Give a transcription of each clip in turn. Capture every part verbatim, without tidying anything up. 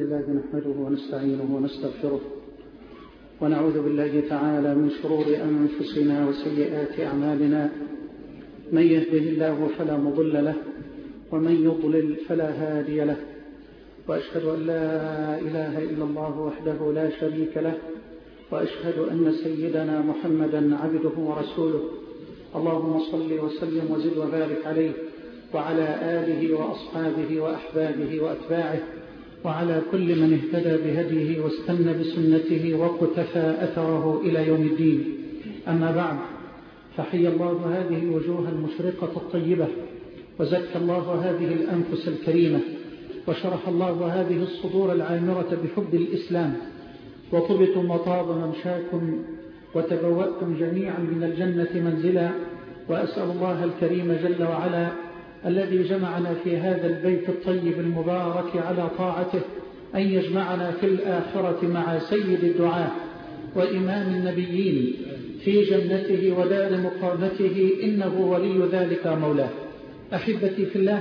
لله نحمده ونستعينه ونستغفره ونعوذ بالله تعالى من شرور أنفسنا وسيئات أعمالنا. من يهده الله فلا مضل له ومن يضلل فلا هادي له، وأشهد أن لا إله إلا الله وحده لا شريك له، وأشهد أن سيدنا محمدا عبده ورسوله. اللهم صل وسلم وزد وبارك عليه وعلى آله وأصحابه وأحبابه وأتباعه وعلى كل من اهتدى بهديه واستنى بسنته وقتفى أثره إلى يوم الدين. أما بعد، فحي الله هذه الوجوه المشرقة الطيبة، وزكى الله هذه الأنفس الكريمة، وشرح الله هذه الصدور العامرة بحب الإسلام، وطبتم وطاب ممشاكم وتبوأتم جميعا من الجنة منزلا. وأسأل الله الكريم جل وعلا الذي جمعنا في هذا البيت الطيب المبارك على طاعته أن يجمعنا في الآخرة مع سيد الدعاة وإمام النبيين في جنته ودار مقامته، إنه ولي ذلك مولاه. أحبتي في الله،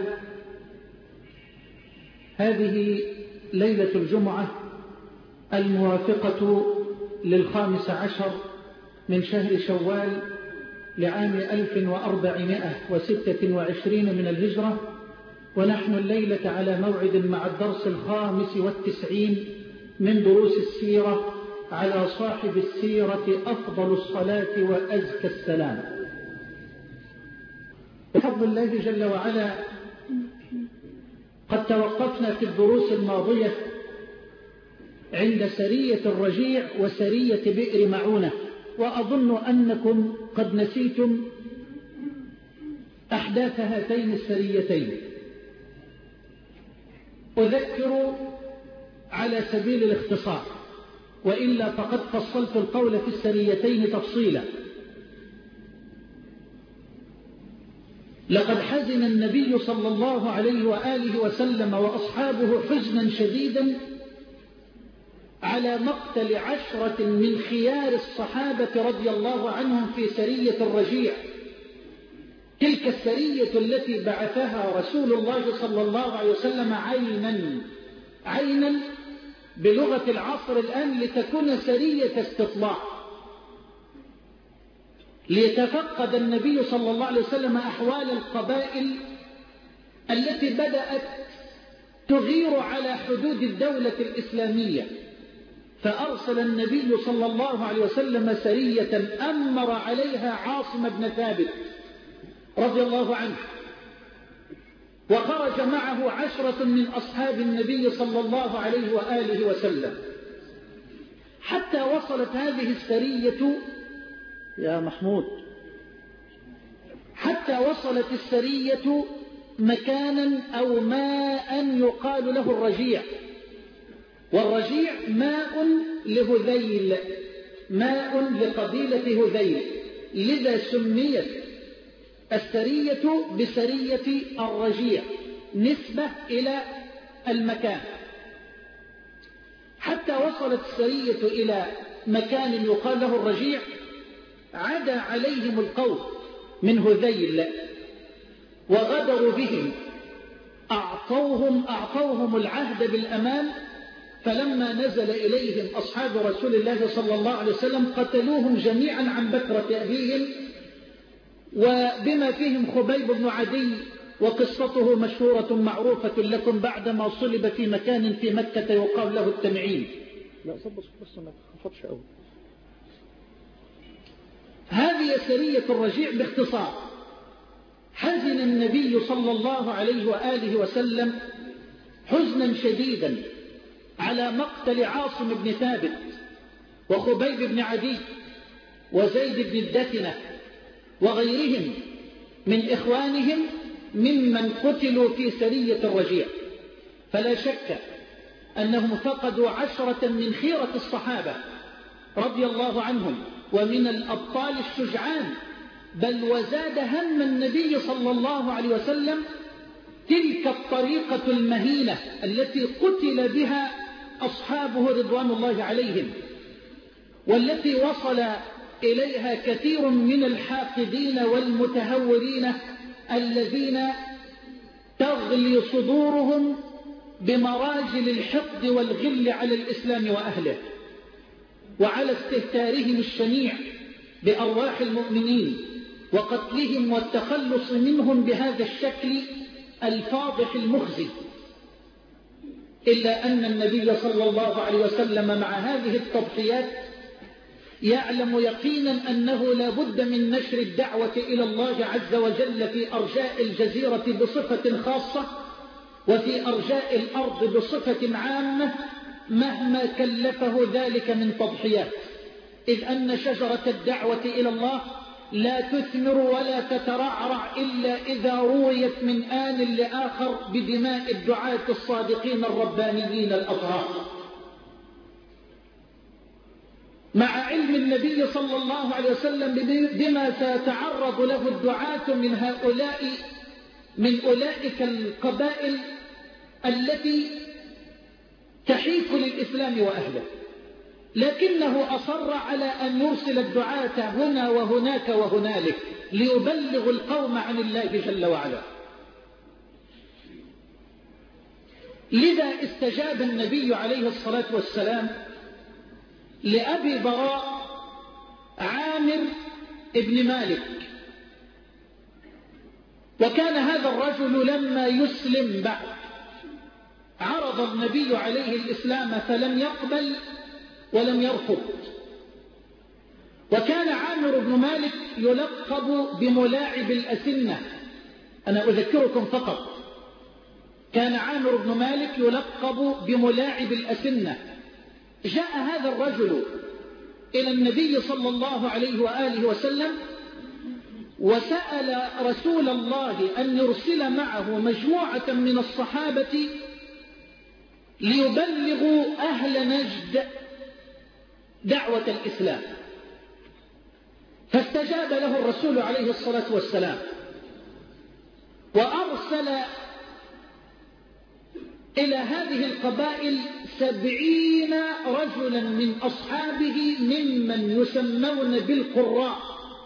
هذه ليلة الجمعة الموافقة للخامس عشر من شهر شوال لعام ألف وأربعمائة وستة وعشرين من الهجرة، ونحن الليلة على موعد مع الدرس الخامس والتسعين من دروس السيرة على صاحب السيرة أفضل الصلاة وأزكى السلام. بفضل الله جل وعلا قد توقفنا في الدروس الماضية عند سرية الرجيع وسرية بئر معونة، وأظن أنكم قد نسيتم أحداث هاتين السريتين. أذكر على سبيل الاختصار، وإلا فقد فصلت القول في السريتين تفصيلا. لقد حزن النبي صلى الله عليه وآله وسلم وأصحابه حزنا شديدا على مقتل عشرة من خيار الصحابة رضي الله عنهم في سرية الرجيع، تلك السرية التي بعثها رسول الله صلى الله عليه وسلم عينا عينا بلغة العصر الآن لتكون سرية استطلاع، ليتفقد النبي صلى الله عليه وسلم أحوال القبائل التي بدأت تغير على حدود الدولة الإسلامية. فأرسل النبي صلى الله عليه وسلم سرية أمر عليها عاصم بن ثابت رضي الله عنه، وخرج معه عشرة من أصحاب النبي صلى الله عليه وآله وسلم، حتى وصلت هذه السرية يا محمود حتى وصلت السرية مكانا أو ماء يقال له الرجيع، والرجيع ماء لهذيل، ماء لقبيلة هذيل، لذا سميت السرية بسرية الرجيع نسبة إلى المكان. حتى وصلت السرية إلى مكان يقال له الرجيع، عدا عليهم القوم من هذيل وغدروا بهم، أعطوهم, أعطوهم العهد بالأمان، فلما نزل إليهم أصحاب رسول الله صلى الله عليه وسلم قتلوهم جميعا عن بكرة أبيهم، وبما فيهم خبيب بن عدي، وقصته مشهورة معروفة لكم، بعدما صلب في مكان في مكة يقال له التنعيم. لا صبص بس ما تخفضش أول. هذه سرية الرجيع باختصار. حزن النبي صلى الله عليه وآله وسلم حزنا شديدا على مقتل عاصم بن ثابت وخبيب بن عدي وزيد بن الدثنة وغيرهم من إخوانهم ممن قتلوا في سرية الرجيع. فلا شك أنهم فقدوا عشرة من خيرة الصحابة رضي الله عنهم ومن الأبطال الشجعان، بل وزاد هم النبي صلى الله عليه وسلم تلك الطريقة المهينة التي قتل بها أصحابه رضوان الله عليهم، والتي وصل إليها كثير من الحاقدين والمتهورين الذين تغلي صدورهم بمراجل الحقد والغل على الإسلام وأهله، وعلى استهتارهم الشنيع بأرواح المؤمنين وقتلهم والتخلص منهم بهذا الشكل الفاضح المخزي. إلا أن النبي صلى الله عليه وسلم مع هذه التضحيات يعلم يقينا أنه لا بد من نشر الدعوة إلى الله عز وجل في أرجاء الجزيرة بصفة خاصة وفي أرجاء الأرض بصفة عامة مهما كلفه ذلك من تضحيات، إذ أن شجرة الدعوة إلى الله لا تثمر ولا تترعرع إلا إذا رويت من آن لآخر بدماء الدعاة الصادقين الربانيين الأطهار. مع علم النبي صلى الله عليه وسلم بما سيتعرض له الدعاة من هؤلاء من أولئك القبائل التي تحيك للإسلام وأهله، لكنه أصر على أن يرسل الدعاة هنا وهناك وهنالك ليبلغ القوم عن الله جل وعلا. لذا استجاب النبي عليه الصلاة والسلام لأبي براء عامر ابن مالك. وكان هذا الرجل لما يسلم بعد عرض النبي عليه الإسلام فلم يقبل ولم يرفض. وكان عامر بن مالك يلقب بملاعب الأسنة. أنا أذكركم فقط، كان عامر بن مالك يلقب بملاعب الأسنة. جاء هذا الرجل إلى النبي صلى الله عليه وآله وسلم وسأل رسول الله أن يرسل معه مجموعة من الصحابة ليبلغوا أهل نجد دعوة الإسلام. فاستجاب له الرسول عليه الصلاة والسلام وأرسل إلى هذه القبائل سبعين رجلا من أصحابه ممن يسمون بالقراء.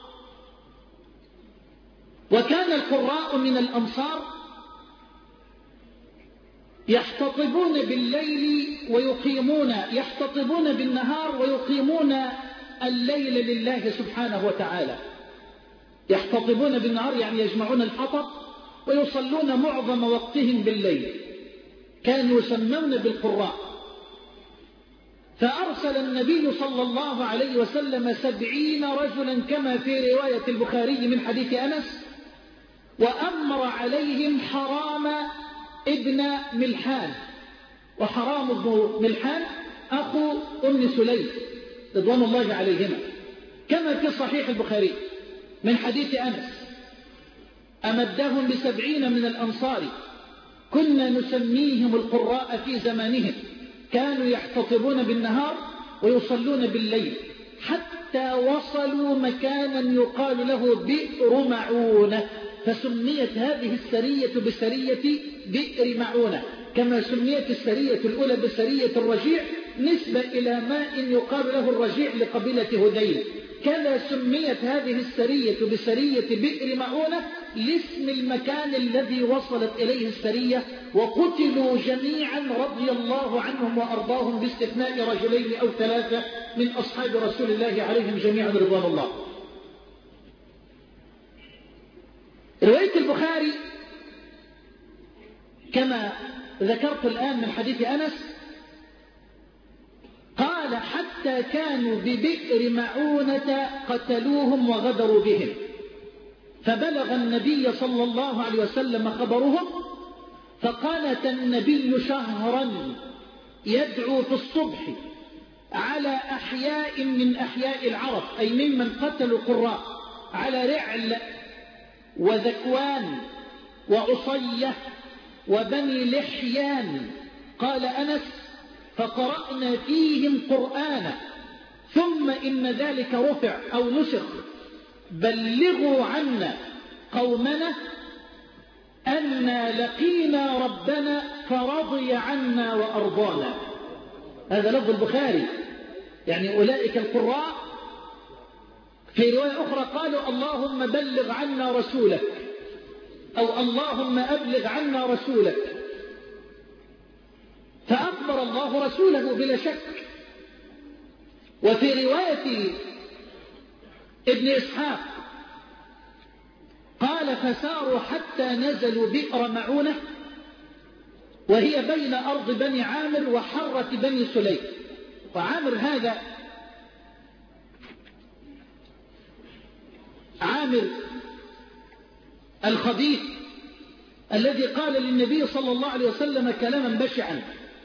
وكان القراء من الأنصار يحتطبون بالليل ويقيمون يحتطبون بالنهار ويقيمون الليل لله سبحانه وتعالى. يحتطبون بالنهار يعني يجمعون الحطب ويصلون معظم وقتهم بالليل، كانوا يسمون بالقراء. فأرسل النبي صلى الله عليه وسلم سبعين رجلا كما في رواية البخاري من حديث أنس، وأمر عليهم حرام ابن ملحان. وحرام ابن ملحان أخو أم سليم رضوان الله عليهما كما في صحيح البخاري من حديث أنس. أمدهم بسبعين من الأنصار كنا نسميهم القراء في زمانهم، كانوا يحتطبون بالنهار ويصلون بالليل حتى وصلوا مكانا يقال له بئر معونة، فسميت هذه السرية بسرية بئر معونة كما سميت السرية الأولى بسرية الرجيع نسبة إلى ماء يقال له الرجيع لقبيلة هذيل. كذا سميت هذه السرية بسرية بئر معونة لاسم المكان الذي وصلت إليه السرية. وقتلوا جميعا رضي الله عنهم وأرضاهم باستثناء رجلين أو ثلاثة من أصحاب رسول الله عليهم جميعا رضوان الله. رواية البخاري كما ذكرت الآن من حديث أنس قال حتى كانوا ببئر معونة قتلوهم وغدروا بهم، فبلغ النبي صلى الله عليه وسلم خبرهم، فقالت النبي شهرا يدعو في الصبح على أحياء من أحياء العرب أي ممن قتلوا قراء، على رعل وذكوان وعصية وبني لحيان. قال أنس فقرأنا فيهم قرآنا ثم إن ذلك رفع أو نسخ بلغوا عنا قومنا أنا لقينا ربنا فرضي عنا وأرضانا. هذا لفظ البخاري، يعني أولئك القراء في رواية أخرى قالوا اللهم بلغ عنا رسولك أو اللهم أبلغ عنا رسولك. فأخبر الله رسوله بلا شك. وفي رواية ابن إسحاق قال فساروا حتى نزلوا بئر معونة وهي بين أرض بني عامر وحرة بني سليم. وعامر هذا عامر الخبيث الذي قال للنبي صلى الله عليه وسلم كلاما بشعا.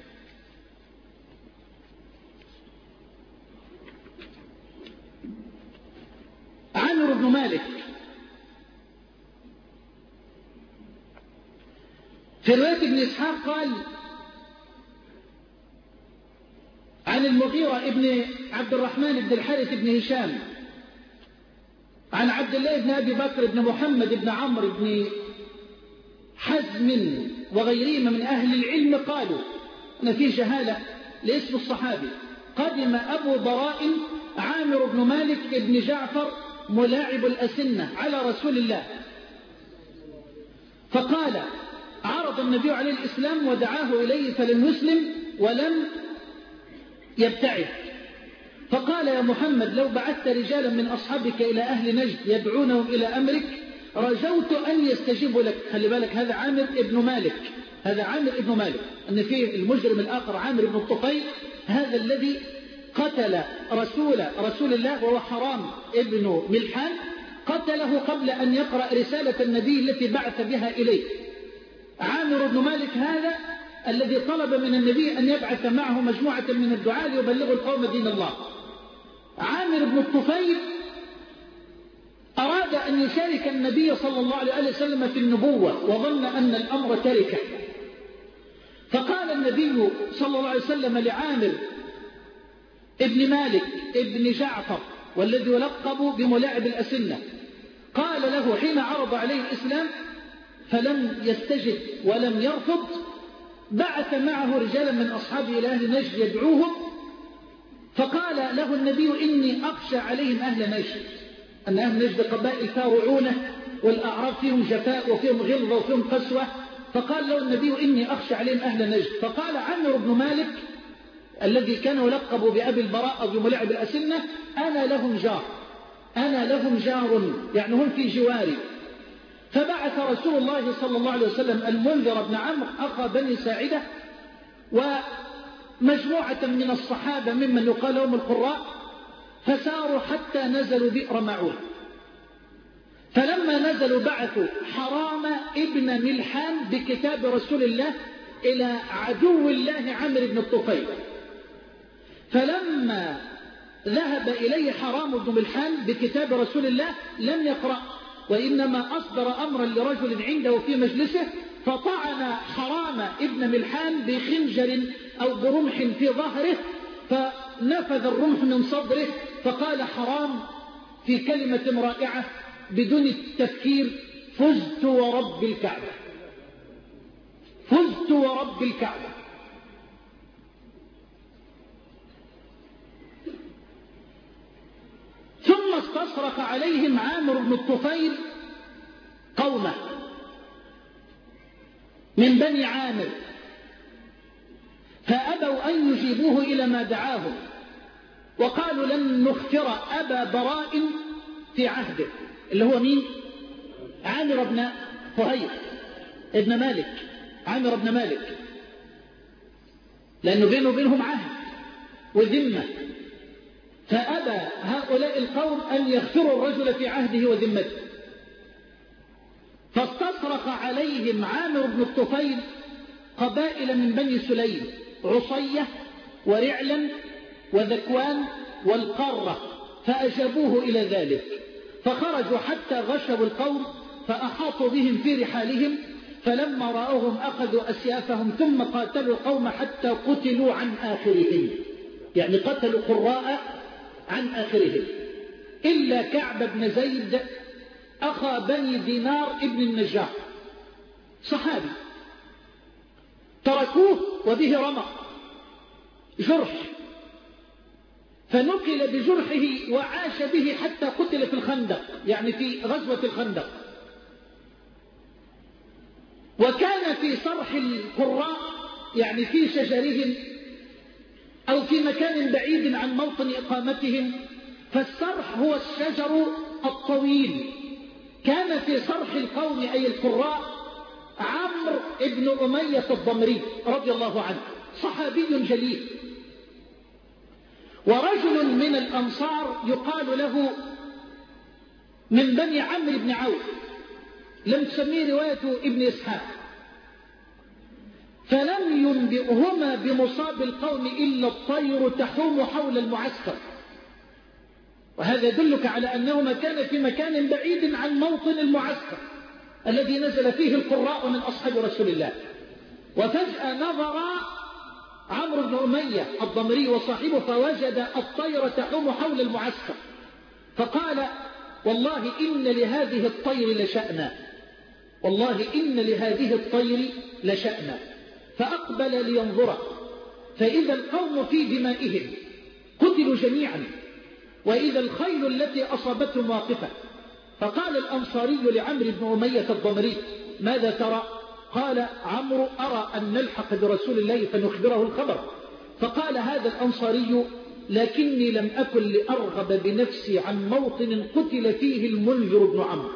عامر بن مالك في رواية ابن إسحاق قال عن المغيرة ابن عبد الرحمن بن الحارث بن هشام عن عبد الله بن أبي بكر بن محمد بن عمرو بن حزم وغيرهما من أهل العلم قالوا أن في جهالة لاسم الصحابي. قدم أبو براء عامر بن مالك بن جعفر ملاعب الأسنة على رسول الله فقال عرض النبي عليه الإسلام ودعاه إليه فلم يسلم ولم يبتعد. فقال يا محمد لو بعثت رجالا من أصحابك إلى أهل نجد يدعونهم إلى أمرك رجوت أن يستجيبوا لك. خلي بالك هذا عامر ابن مالك هذا عامر ابن مالك أن فيه المجرم الآخر عامر بن الطفيل هذا الذي قتل رسول رسول الله وهو حرام ابن ملحان قتله قبل أن يقرأ رسالة النبي التي بعث بها إليه. عامر بن مالك هذا الذي طلب من النبي أن يبعث معه مجموعة من الدعاة ليبلغوا القوم دين الله. عامر بن الطفيل أراد أن يشارك النبي صلى الله عليه وسلم في النبوة وظن أن الأمر تركه. فقال النبي صلى الله عليه وسلم لعامر ابن مالك ابن جعفر والذي يلقب بملاعب الأسنة قال له حين عرض عليه الإسلام فلم يستجب ولم يرفض بعث معه رجالا من أصحابه إلى أهل نجد يدعوهم فقال له النبي إني أخشى عليهم أهل نجد أن أهل نجد قبائل فارعونة والأعراب فيهم جفاء وفيهم غلظة وفيهم قسوة. فقال له النبي إني أخشى عليهم أهل نجد. فقال عامر بن مالك الذي كان يلقب بأبي البراء أو بملاعب الأسنة أنا لهم جار أنا لهم جار يعني هم في جواري. فبعث رسول الله صلى الله عليه وسلم المنذر بن عمرو أخا بني ساعدة ومجموعة من الصحابة ممن يقال لهم القراء فساروا حتى نزلوا بئر معونة. فلما نزلوا بعثوا حرام ابن ملحان بكتاب رسول الله إلى عدو الله عمرو بن الطفيل. فلما ذهب إليه حرام بن ملحان بكتاب رسول الله لم يقرأ وإنما أصدر أمرا لرجل عنده في مجلسه فطعن حرام ابن ملحان بخنجر أو برمح في ظهره فنفذ الرمح من صدره. فقال حرام في كلمة رائعة بدون التفكير فزت ورب الكعبة فزت ورب الكعبة. ثم استصرخ عليهم عامر بن الطفيل قومه من بني عامر فأبوا أن يجيبوه إلى ما دعاهم وقالوا لن نخفر أبا براء في عهده اللي هو مين؟ عامر بن فهير ابن مالك عامر بن مالك لأنه بينه وبينهم عهد وذمة. فأبى هؤلاء القوم أن يغفروا الرجل في عهده وذمته. فاستصرخ عليهم عامر بن الطفيل قبائل من بني سليم عصية ورعلا وذكوان والقارة فأجابوه إلى ذلك. فخرجوا حتى غشوا القوم فأحاطوا بهم في رحالهم فلما رأوهم أخذوا أسيافهم ثم قاتلوا القوم حتى قتلوا عن آخرهم يعني قتلوا قراء عن آخرهم إلا كعب بن زيد أخا بني دينار ابن النجار صحابي تركوه وبه رمق جرح فنقل بجرحه وعاش به حتى قتل في الخندق يعني في غزوة الخندق. وكان في صرح القراء يعني في شجرهم أو في مكان بعيد عن موطن إقامتهم، فالسرح هو الشجر الطويل. كان في سرح القوم أي القراء عمرو بن أمية الضمري رضي الله عنه، صحابي جليل، ورجل من الأنصار يقال له من بني عمرو بن عوف، لم تسميه رواية ابن إسحاق، فلم ينبئهما بمصاب القوم إلا الطير تحوم حول المعسكر. وهذا يدلك على أنهما كان في مكان بعيد عن موطن المعسكر الذي نزل فيه القراء من أصحاب رسول الله. وفجأة نظر عمرو بن أمية الضمري وصاحبه فوجد الطير تحوم حول المعسكر، فقال والله إن لهذه الطير لشأنا، والله إن لهذه الطير لشأنا. فأقبل لينظر، فإذا القوم في دمائهم قتلوا جميعا، وإذا الخيل التي أصابتهم واقفة. فقال الأنصاري لعمرو بن أمية الضمري ماذا ترى؟ قال عمرو أرى أن نلحق برسول الله فنخبره الخبر. فقال هذا الأنصاري لكني لم أكن لأرغب بنفسي عن موطن قتل فيه المنذر بن عمرو،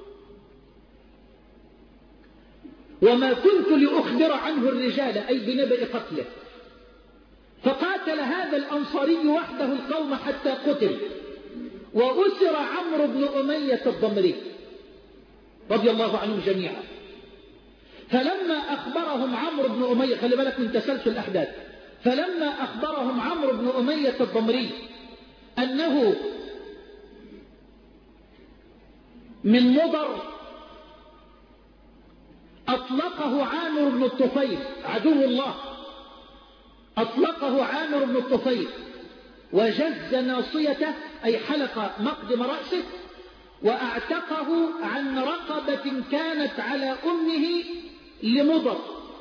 وما كنت لأخبر عنه الرجال أي بنبأ قتله. فقاتل هذا الأنصاري وحده القوم حتى قتل، وأسر عمرو بن أمية الضمري رضي الله عنهم جميعا. فلما أخبرهم عمرو بن أمية، خلي بالك من تسلسل الأحداث، فلما أخبرهم عمرو بن أمية الضمري أنه من مضر، أطلقه عامر بن الطفيل عدو الله، أطلقه عامر بن الطفيل وجز ناصيته أي حلق مقدم رأسه، وأعتقه عن رقبة كانت على أمه لمضر،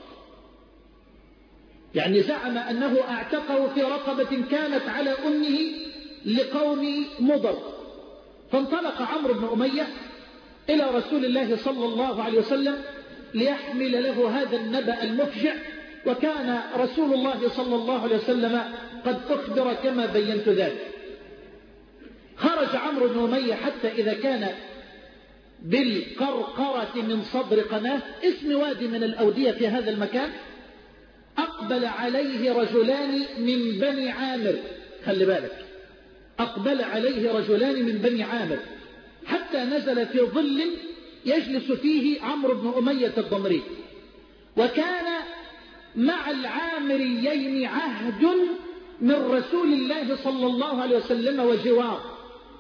يعني زعم أنه أعتقه في رقبة كانت على أمه لقوم مضر. فانطلق عمرو بن أمية إلى رسول الله صلى الله عليه وسلم ليحمل له هذا النبأ المفجع، وكان رسول الله صلى الله عليه وسلم قد أخبر كما بينت ذلك. خرج عمرو بن أمية حتى إذا كان بالقرقرة من صدر قناة، اسم وادي من الأودية في هذا المكان، أقبل عليه رجلان من بني عامر، خلي بالك، أقبل عليه رجلان من بني عامر حتى نزل في ظل يجلس فيه عمرو بن أمية الضمري. وكان مع العامريين عهد من رسول الله صلى الله عليه وسلم وجوار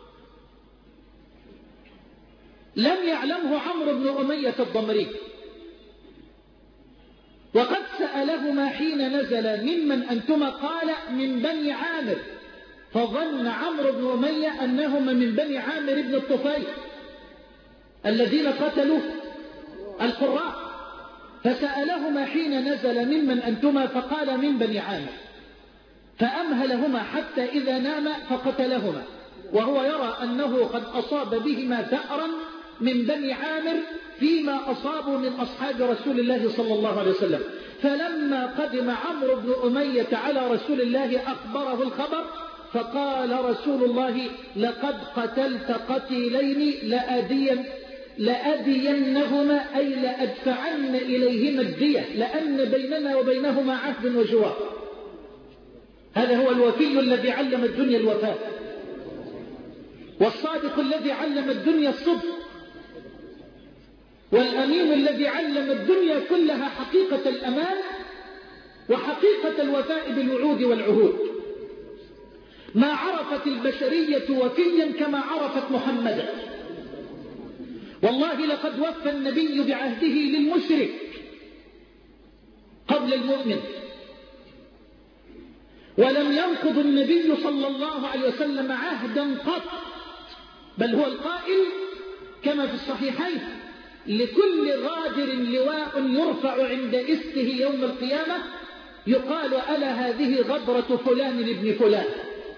لم يعلمه عمرو بن أمية الضمري. وقد سألهما حين نزل ممن أنتما؟ قال من بني عامر، فظن عمرو بن أمية أنهما من بني عامر بن الطفيل الذين قتلوا القراء، فسألهما حين نزل ممن أنتما؟ فقال من بني عامر، فأمهلهما حتى إذا نام فقتلهما، وهو يرى أنه قد أصاب بهما ثأرا من بني عامر فيما أصابوا من أصحاب رسول الله صلى الله عليه وسلم. فلما قدم عمرو بن أمية على رسول الله أخبره الخبر، فقال رسول الله لقد قتلت قتيلين لأدين لأدينهما أي لأدفعن إليهما الدية، لأن بيننا وبينهما عهد وجوار. هذا هو الوفي الذي علم الدنيا الوفاء، والصادق الذي علم الدنيا الصدق، والأمين الذي علم الدنيا كلها حقيقة الأمان وحقيقة الوفاء بالوعود والعهود. ما عرفت البشرية وفيا كما عرفت محمدا. والله لقد وفى النبي بعهده للمشرك قبل المؤمن، ولم ينقض النبي صلى الله عليه وسلم عهدا قط، بل هو القائل كما في الصحيحين لكل غادر لواء يرفع عند استه يوم القيامة يقال ألا هذه غدرة فلان لابن فلان.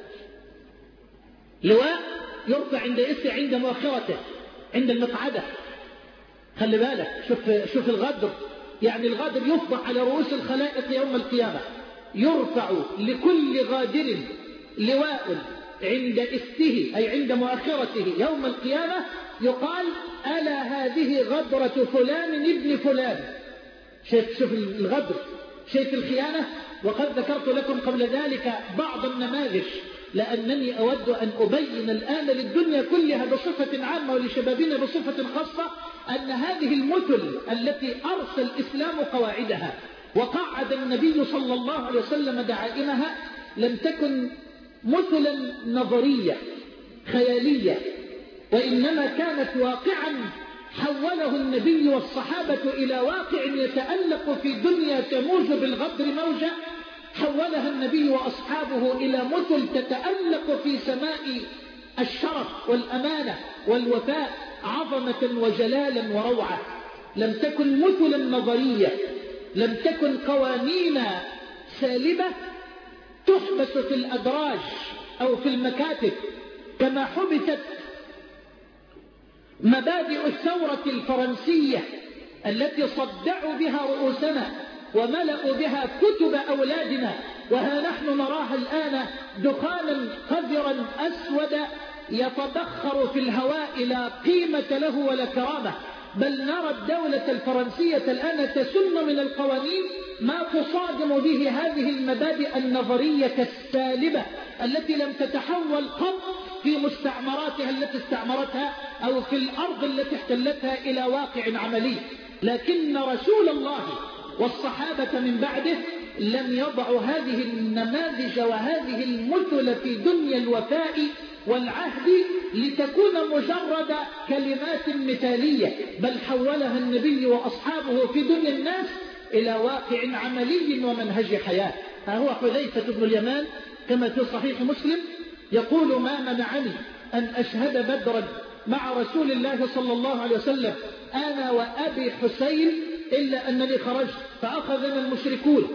لواء يرفع عند استه عند مؤخرته عند المقعدة، خلي بالك، شوف, شوف الغدر يعني الغادر يفضح على رؤوس الخلائق يوم القيامة، يرفع لكل غادر لواء عند استه أي عند مؤخرته يوم القيامة، يقال ألا هذه غدرة فلان ابن فلان. شايف شوف الغدر، شايف الخيانة. وقد ذكرت لكم قبل ذلك بعض النماذج، لأنني أود أن أبين الآن للدنيا كلها بصفة عامة ولشبابنا بصفة خاصة أن هذه المثل التي أرسى الإسلام قواعدها وقعد النبي صلى الله عليه وسلم دعائمها لم تكن مثلا نظرية خيالية، وإنما كانت واقعا حوله النبي والصحابة إلى واقع يتألق في دنيا تموج بالغدر موجة، حولها النبي وأصحابه إلى مثل تتألق في سماء الشرف والأمانة والوفاء عظمة وجلالا وروعة. لم تكن مثلا نظرية، لم تكن قوانين سالبة تحبس في الأدراج أو في المكاتب كما حبست مبادئ الثورة الفرنسية التي صدعوا بها رؤوسنا وملأوا بها كتب أولادنا، وها نحن نراها الآن دخانا قذرا أسود يتبخر في الهواء لا قيمة له ولا كرامة. بل نرى الدولة الفرنسية الآن تسن من القوانين ما تصادم به هذه المبادئ النظرية السالبة التي لم تتحول قط في مستعمراتها التي استعمرتها أو في الأرض التي احتلتها إلى واقع عملي. لكن رسول الله والصحابة من بعده لم يضعوا هذه النماذج وهذه المثل في دنيا الوفاء والعهد لتكون مجرد كلمات مثالية، بل حولها النبي وأصحابه في دنيا الناس إلى واقع عملي ومنهج حياة. ها هو حذيفة بن اليمان كما في صحيح مسلم يقول: ما منعني أن أشهد بدرا مع رسول الله صلى الله عليه وسلم أنا وأبي حسين إلا أنني خرجت فأخذنا المشركون.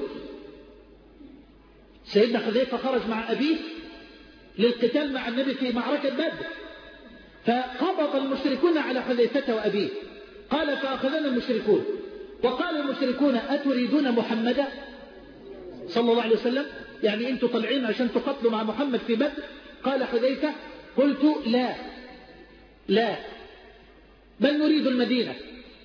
سيدنا حذيفة خرج مع أبيه للقتال مع النبي في معركة بدر، فقبض المشركون على حذيفة وأبيه. قال: فأخذنا المشركون، وقال المشركون: أتريدون محمدا صلى الله عليه وسلم؟ يعني أنتم طالعين عشان تقتلوا مع محمد في بدر؟ قال حذيفة: قلت لا لا بل نريد المدينة.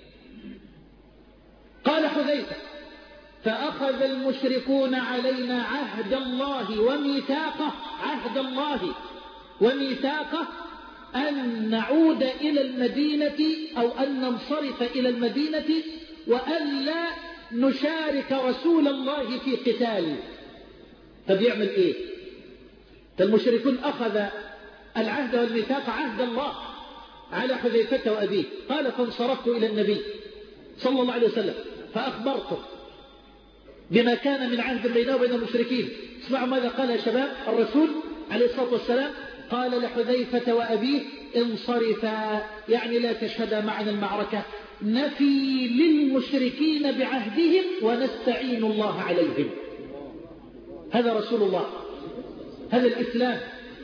قال حذيفة: فأخذ المشركون علينا عهد الله وميثاقه عهد الله وميثاقه أن نعود إلى المدينة أو أن ننصرف إلى المدينة وأن لا نشارك رسول الله في قتال. طب يعمل إيه؟ فالمشركون أخذ العهد والميثاق عهد الله على حذيفة وأبيه. قال: فانصرفت إلى النبي صلى الله عليه وسلم فأخبرته بما كان من عهد بينه وبين المشركين. اسمعوا ماذا قال يا شباب الرسول عليه الصلاة والسلام. قال لحذيفة وأبيه: انصرفا، يعني لا تشهدا معنا المعركة، نفي للمشركين بعهدهم ونستعين الله عليهم. هذا رسول الله، هذا الإسلام.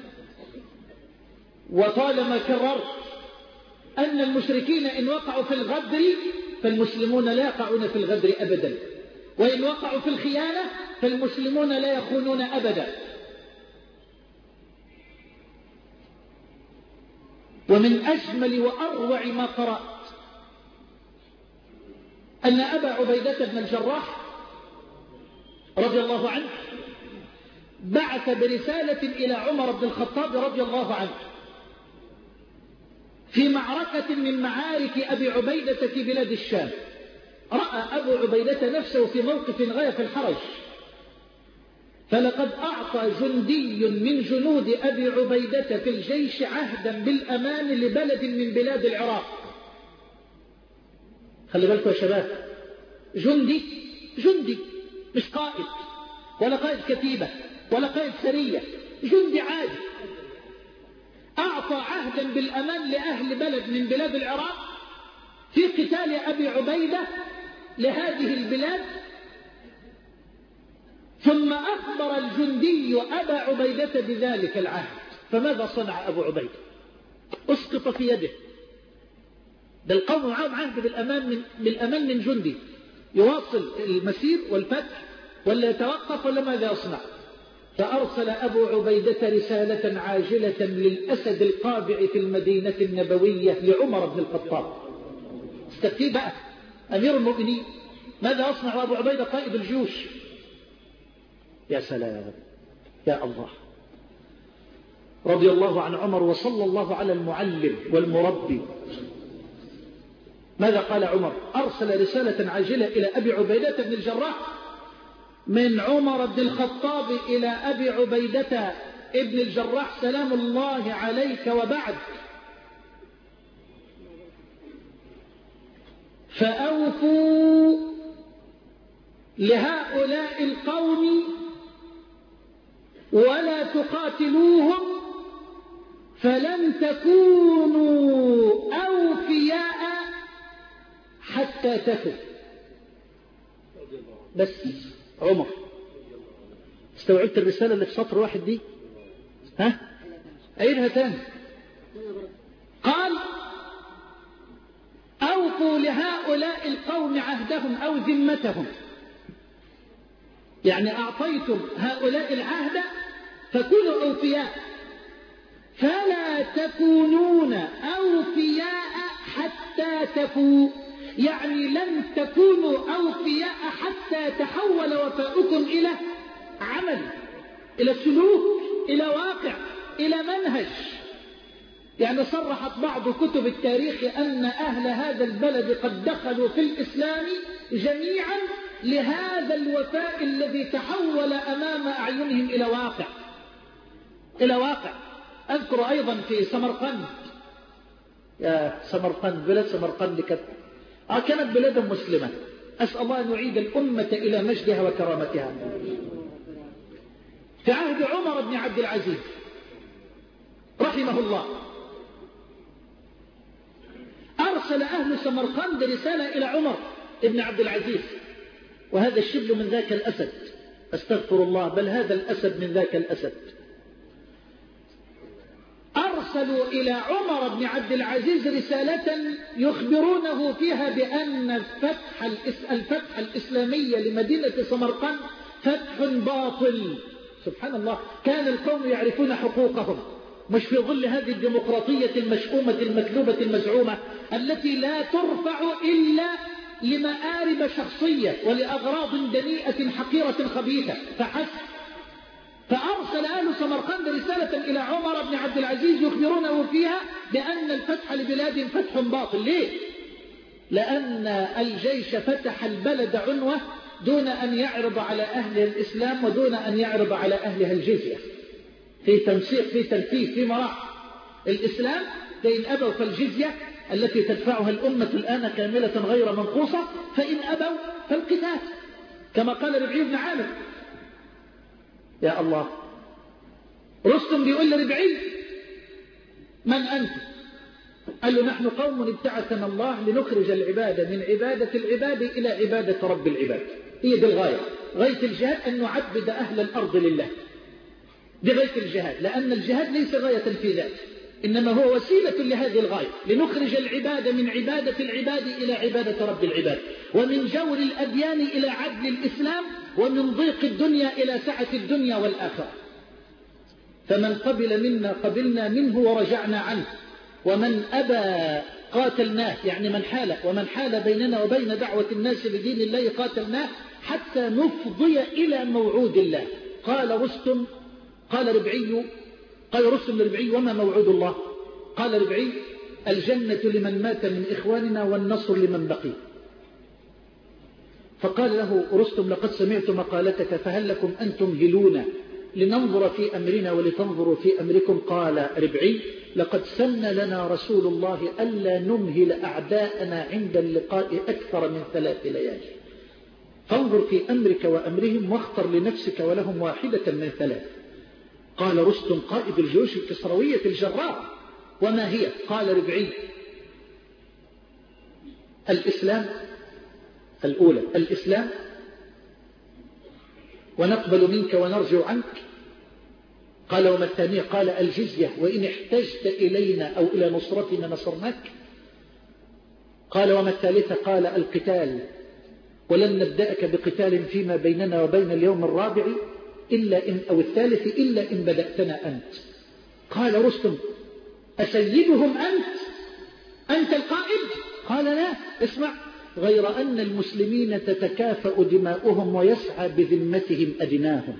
وطالما كررت أن المشركين إن وقعوا في الغدر فالمسلمون لا يقعون في الغدر أبدا، وإن وقعوا في الخيانة فالمسلمون لا يخونون أبدا. ومن أجمل وأروع ما قرأت أن أبا عبيدة بن الجراح رضي الله عنه بعث برسالة إلى عمر بن الخطاب رضي الله عنه في معركة من معارك أبي عبيدة في بلاد الشام. رأى أبو عبيدة نفسه في موقف غاية في الحرج، فلقد أعطى جندي من جنود أبي عبيدة في الجيش عهدا بالأمان لبلد من بلاد العراق. خلي بالكم يا شباب، جندي جندي مش قائد ولا قائد كتيبة ولا قائد سرية، جندي عادي أعطى عهدا بالأمان لأهل بلد من بلاد العراق في قتال أبي عبيدة لهذه البلاد. ثم أخبر الجندي أبا عبيدة بذلك العهد، فماذا صنع أبو عبيدة؟ أسقط في يده. ده القوم معهم عهد بالأمان من, بالأمان من جندي، يواصل المسير والفتح ولا يتوقف ولا ماذا يصنع؟ فأرسل أبو عبيدة رسالة عاجلة للأسد القابع في المدينة النبوية لعمر بن الخطاب. استفتي بقى أمير المؤمنين ماذا يصنع أبو عبيدة قائد الجيوش؟ يا سلام يا الله، رضي الله عن عمر وصلى الله على المعلم والمربي. ماذا قال عمر؟ أرسل رسالة عاجلة إلى أبي عبيدة بن الجراح من عمر بن الخطاب إلى أبي عبيدة ابن الجراح سلام الله عليك وبعد، فأوفوا لهؤلاء القوم ولا تقاتلوهم فلن تكونوا أوفياء حتى تفوا. بس عمر استوعبت الرسالة اللي في سطر واحد دي؟ ها؟ عيدها تاني. قال أوفوا لهؤلاء القوم عهدهم أو ذمتهم، يعني أعطيتم هؤلاء العهد فكونوا أوفياء، فلا تكونون أوفياء حتى تفوا، يعني لن تكونوا أوفياء حتى تحول وفاؤكم إلى عمل، إلى سلوك، إلى واقع، إلى منهج. يعني صرحت بعض كتب التاريخ أن أهل هذا البلد قد دخلوا في الإسلام جميعا لهذا الوفاء الذي تحول أمام أعينهم إلى واقع، إلى واقع. أذكر أيضا في سمرقند، يا سمرقند بلد سمرقند كانت كانت بلدا مسلمة، أسأل الله أن يعيد الأمة إلى مجدها وكرامتها. في عهد عمر بن عبد العزيز رحمه الله أرسل أهل سمرقند رسالة إلى عمر بن عبد العزيز، وهذا الشبل من ذاك الأسد، أستغفر الله، بل هذا الأسد من ذاك الأسد. أرسلوا إلى عمر بن عبد العزيز رسالة يخبرونه فيها بأن الفتح, الفتح الإسلامي لمدينة سمرقند فتح باطل. سبحان الله، كان القوم يعرفون حقوقهم، مش في ظل هذه الديمقراطية المشؤومة المكذوبة المزعومة التي لا ترفع إلا لمآرب شخصية ولأغراض دنيئة حقيرة خبيثة فحسب. فأرسل أهل سمرقند رسالة إلى عمر بن عبد العزيز يخبرونه فيها بأن الفتح لبلاد فتح باطل. ليه؟ لأن الجيش فتح البلد عنوة دون أن يعرض على أهل الإسلام ودون أن يعرض على أهلها الجزية، في تنسيق، في ترتيب، في مراحل. الإسلام فإن أبوا فالجزية التي تدفعها الأمة الآن كاملة غير منقوصة، فإن أبوا فالقتال، كما قال ربعي بن عامر. يا الله، رستم بيقول لربعي من أنت؟ قال له نحن قوم ابتعثنا الله لنخرج العبادة من عبادة العباد إلى عبادة رب العباد. هي دي الغاية، غاية الجهاد أن نعبد أهل الأرض لله، دي غاية الجهاد، لأن الجهاد ليس غاية في ذاته، إنما هو وسيلة لهذه الغاية، لنخرج العباد من عبادة العباد إلى عبادة رب العباد، ومن جور الأديان إلى عدل الإسلام، ومن ضيق الدنيا إلى سعة الدنيا والآخرة. فمن قبل منا قبلنا منه ورجعنا عنه، ومن أبى قاتلناه، يعني من حال، ومن حال بيننا وبين دعوة الناس لدين الله قاتلناه حتى نفضي إلى موعود الله. قال رستم قال ربعي قال رستم لربعي وما موعود الله؟ قال ربعي الجنة لمن مات من إخواننا والنصر لمن بقي. فقال له رستم لقد سمعت مقالتك فهل لكم أن تمهلون لننظر في أمرنا ولتنظروا في أمركم؟ قال ربعي لقد سن لنا رسول الله ألا نمهل أعداءنا عند اللقاء أكثر من ثلاث ليالي، فانظر في أمرك وأمرهم واختر لنفسك ولهم واحدة من ثلاث. قال رستم قائد الجيوش الكسروية الجراء وما هي؟ قال ربعي الإسلام، الأولى الإسلام ونقبل منك ونرجع عنك. قال وما الثانية؟ قال الجزية وإن احتجت إلينا أو إلى نصرتنا نصرناك. قال وما الثالثة؟ قال القتال. ولن نبدأك بقتال فيما بيننا وبين اليوم الرابع إلا إن أو الثالث إلا إن بدأتنا أنت. قال رستم: أسيدهم أنت؟ أنت القائد؟ قال: لا، اسمع، غير أن المسلمين تتكافأ دماؤهم ويسعى بذمتهم أدناهم.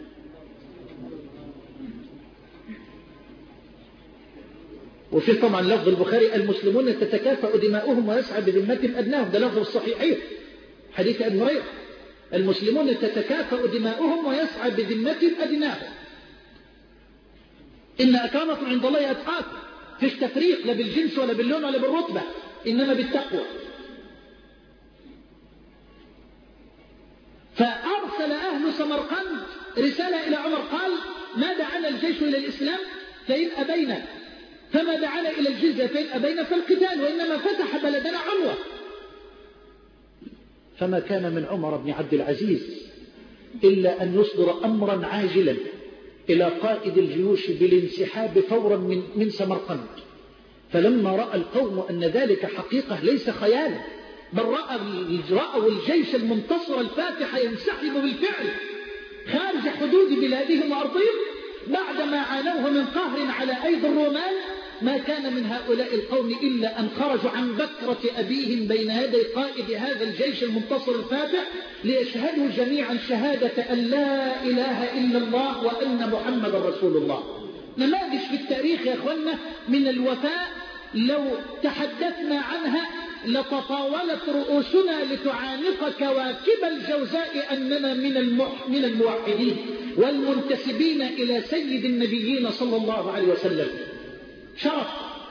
وفي طبعا لفظ البخاري: المسلمون تتكافأ دماؤهم ويسعى بذمتهم أدناهم، ده لفظ الصحيحين حديث أبي هريرة: المسلمون تتكافأ دماؤهم ويسعى بذمتهم أدناهم. إن أكرمكم عند الله أتقاكم، فيش تفريق لا بالجنس ولا باللون ولا بالرتبة، إنما بالتقوى. فأرسل أهل سمرقند رسالة إلى عمر قال: ما دعانا الجيش إلى الإسلام فإن أبينا، فما دعانا إلى الجزية فإن أبينا فالقتال، وإنما فتح بلدنا عنوة. فما كان من عمر بن عبد العزيز إلا أن يصدر أمرا عاجلا إلى قائد الجيوش بالانسحاب فورا من, من سمرقند. فلما رأى القوم أن ذلك حقيقة ليس خيالا، بل رأوا الجيش المنتصر الفاتح ينسحب بالفعل خارج حدود بلادهم وأرضهم بعدما عانوه من قهر على أيدي الرومان، ما كان من هؤلاء القوم إلا أن خرجوا عن بكرة أبيهم بين يدي قائد هذا الجيش المنتصر الفاتح ليشهدوا جميعا شهادة أن لا إله إلا الله وأن محمد رسول الله. نماذج في التاريخ يا أخوانا من الوفاء لو تحدثنا عنها لتطاولت رؤوسنا لتعانق كواكب الجوزاء أننا من من الموحدين والمنتسبين إلى سيد النبيين صلى الله عليه وسلم. شرف،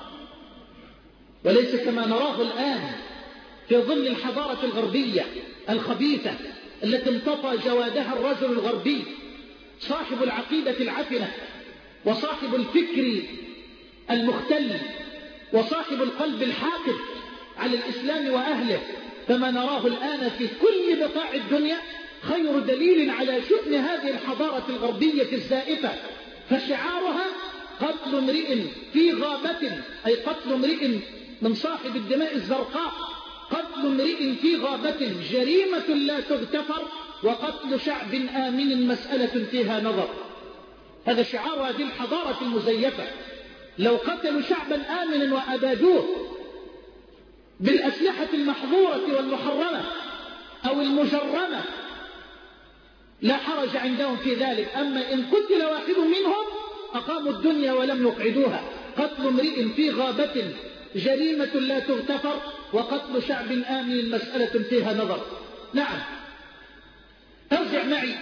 وليس كما نراه الآن في ظل الحضارة الغربية الخبيثة التي امتطى جوادها الرجل الغربي صاحب العقيدة العفنة وصاحب الفكر المختل وصاحب القلب الحاقد على الإسلام وأهله. فما نراه الآن في كل بقاع الدنيا خير دليل على شؤم هذه الحضارة الغربية الزائفة، فشعارها قتل امرئ في غابة، أي قتل امرئ من صاحب الدماء الزرقاء، قتل امرئ في غابة جريمة لا تغتفر، وقتل شعب آمن مسألة فيها نظر. هذا شعار هذه الحضارة المزيفة. لو قتلوا شعبا آمنا وأبادوه بالأسلحة المحظورة والمحرمة أو المجرمة لا حرج عندهم في ذلك، أما إن قتل واحد منهم أقاموا الدنيا ولم يقعدوها. قتل امرئ في غابة جريمة لا تغتفر، وقتل شعب آمن مسألة فيها نظر. نعم، ارجع معي.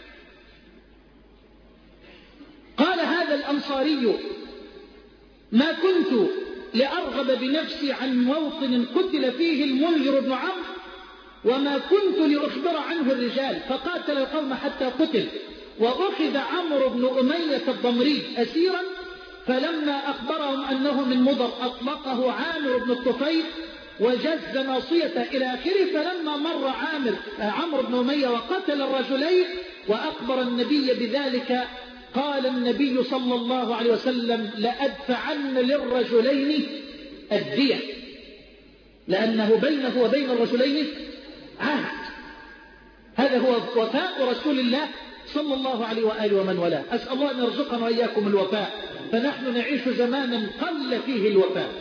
قال هذا الأنصاري: ما كنت لأرغب بنفسي عن موطن قتل فيه المنذر بن عمرو، وما كنت لأخبر عنه الرجال، فقاتل القوم حتى قتل، وأخذ عمرو بن أمية الضمري أسيرا، فلما أخبرهم أنه من مضر أطلقه عامر بن الطفيل وجز ناصيته إلى آخره. فلما مر عامر عمرو بن أمية وقتل الرجلين وأخبر النبي بذلك، قال النبي صلى الله عليه وسلم: لأدفعن للرجلين الدية، لأنه بينه وبين الرجلين عهد. هذا هو وفاء رسول الله صلى الله عليه وآله ومن والاه. أسأل الله أن يرزقنا وإياكم الوفاء، فنحن نعيش زمانا قل فيه الوفاء.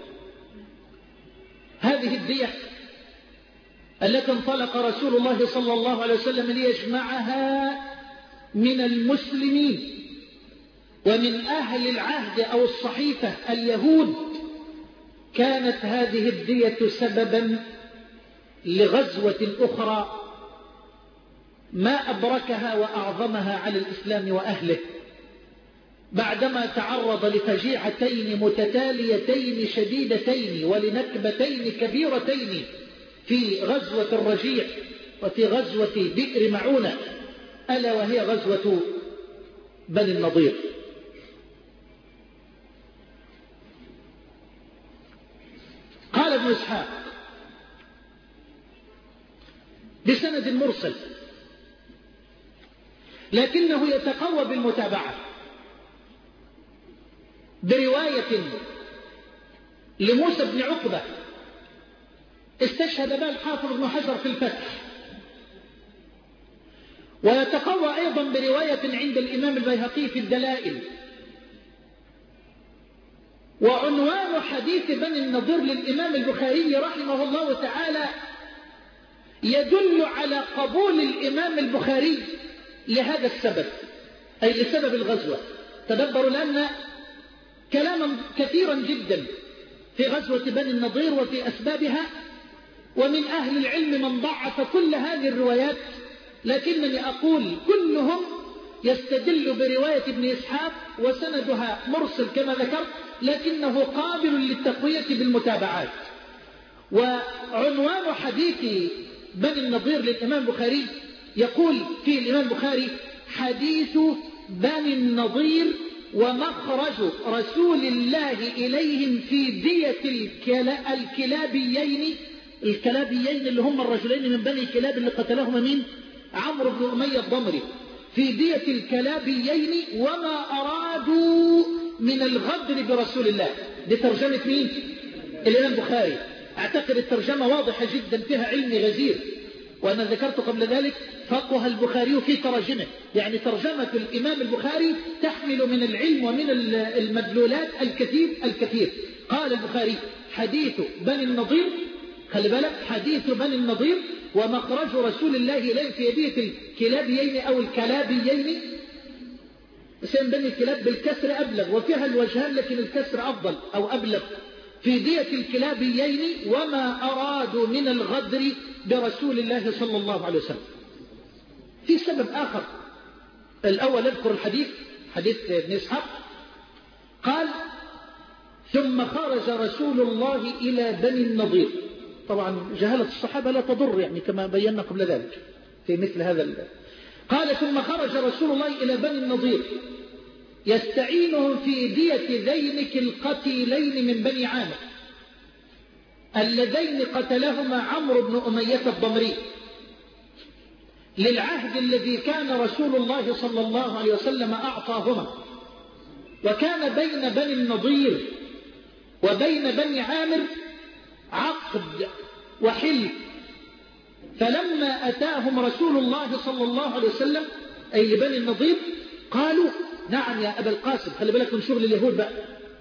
هذه الدية التي انطلق رسول الله صلى الله عليه وسلم ليجمعها من المسلمين ومن أهل العهد أو الصحيفة اليهود، كانت هذه الدية سببا لغزوة أخرى ما أبركها وأعظمها على الإسلام وأهله، بعدما تعرض لفجيعتين متتاليتين شديدتين ولنكبتين كبيرتين في غزوة الرجيع وفي غزوة بئر معونة، ألا وهي غزوة بني النضير. قال ابن إسحاق بسند مرسل لكنه يتقوى بالمتابعة برواية لموسى بن عقبة استشهد بها الحافظ ابن حجر في الفتح ويتقوى أيضا برواية عند الإمام البيهقي في الدلائل. وعنوان حديث بني النضير للإمام البخاري رحمه الله تعالى يدل على قبول الإمام البخاري لهذا السبب، أي لسبب الغزوة. تدبروا لأن كلاما كثيرا جدا في غزوة بني النضير وفي أسبابها، ومن أهل العلم من ضعف كل هذه الروايات، لكنني أقول كلهم يستدل برواية ابن إسحاق وسندها مرسل كما ذكرت، لكنه قابل للتقوية بالمتابعات. وعنوان حديث بني النضير للإمام البخاري يقول فيه الإمام البخاري: حديث بني النضير ومخرج رسول الله إليهم في دية الكلابيين. الكلابيين اللي هم الرجلين من بني كلاب اللي قتلهما مين؟ عمرو بن أمية الضمري. في دية الكلابيين وما أرادوا من الغدر برسول الله. دي ترجمة مين؟ الإمام البخاري. أعتقد الترجمة واضحة جدا فيها علم غزير، وأنا ذكرت قبل ذلك فقه البخاري في تراجمه، يعني ترجمة الإمام البخاري تحمل من العلم ومن المدلولات الكثير الكثير. قال البخاري: حديث بني النضير، خلي بالك، حديث بني النضير ومخرج رسول الله إليه في دية الكلابيين أو الكلابيين. سين بني الكلاب بالكسر أبلغ، وفيها الوجهان لكن الكسر أفضل أو أبلغ. في دية الكلابيين وما أرادوا من الغدر برسول الله صلى الله عليه وسلم. في سبب آخر. الأول أذكر الحديث، حديث ابن إسحاق، قال: ثم خرج رسول الله إلى بني النضير. طبعا جهالة الصحابة لا تضر، يعني كما بينا قبل ذلك في مثل هذا ال... قال: ثم خرج رسول الله إلى بني النضير يستعينهم في دية ذينك القتيلين من بني عامر اللذين قتلهما عمرو بن أمية الضمري، للعهد الذي كان رسول الله صلى الله عليه وسلم أعطاهما. وكان بين بني النضير وبين بني عامر عقد وحلف، فلما أتاهم رسول الله صلى الله عليه وسلم أي لبني النضير قالوا: نعم يا أبا القاسم. خلي بالك من شغل اليهود بقى،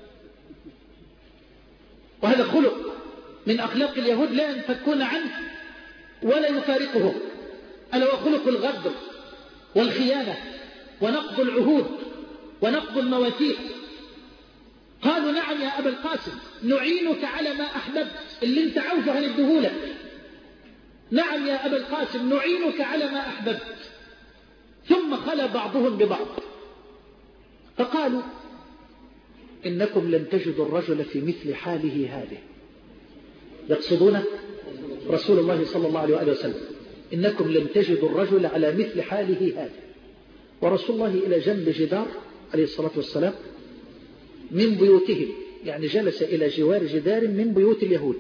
وهذا خلق من أخلاق اليهود لا ينفكون عنه ولا يفارقه، ألا وخلق الغدر والخيانة ونقض العهود ونقض المواثيق. قالوا: نعم يا أبا القاسم، نعينك على ما أحببت، اللي انت عاوزه هندهولك. نعم يا أبا القاسم، نعينك على ما أحببت. ثم خلى بعضهم ببعض فقالوا: إنكم لن تجدوا الرجل في مثل حاله هذه، يقصدون رسول الله صلى الله عليه وآله وسلم. إنكم لن تجدوا الرجل على مثل حاله هذه. ورسول الله إلى جنب جدار عليه الصلاة والسلام من بيوتهم، يعني جلس إلى جوار جدار من بيوت اليهود.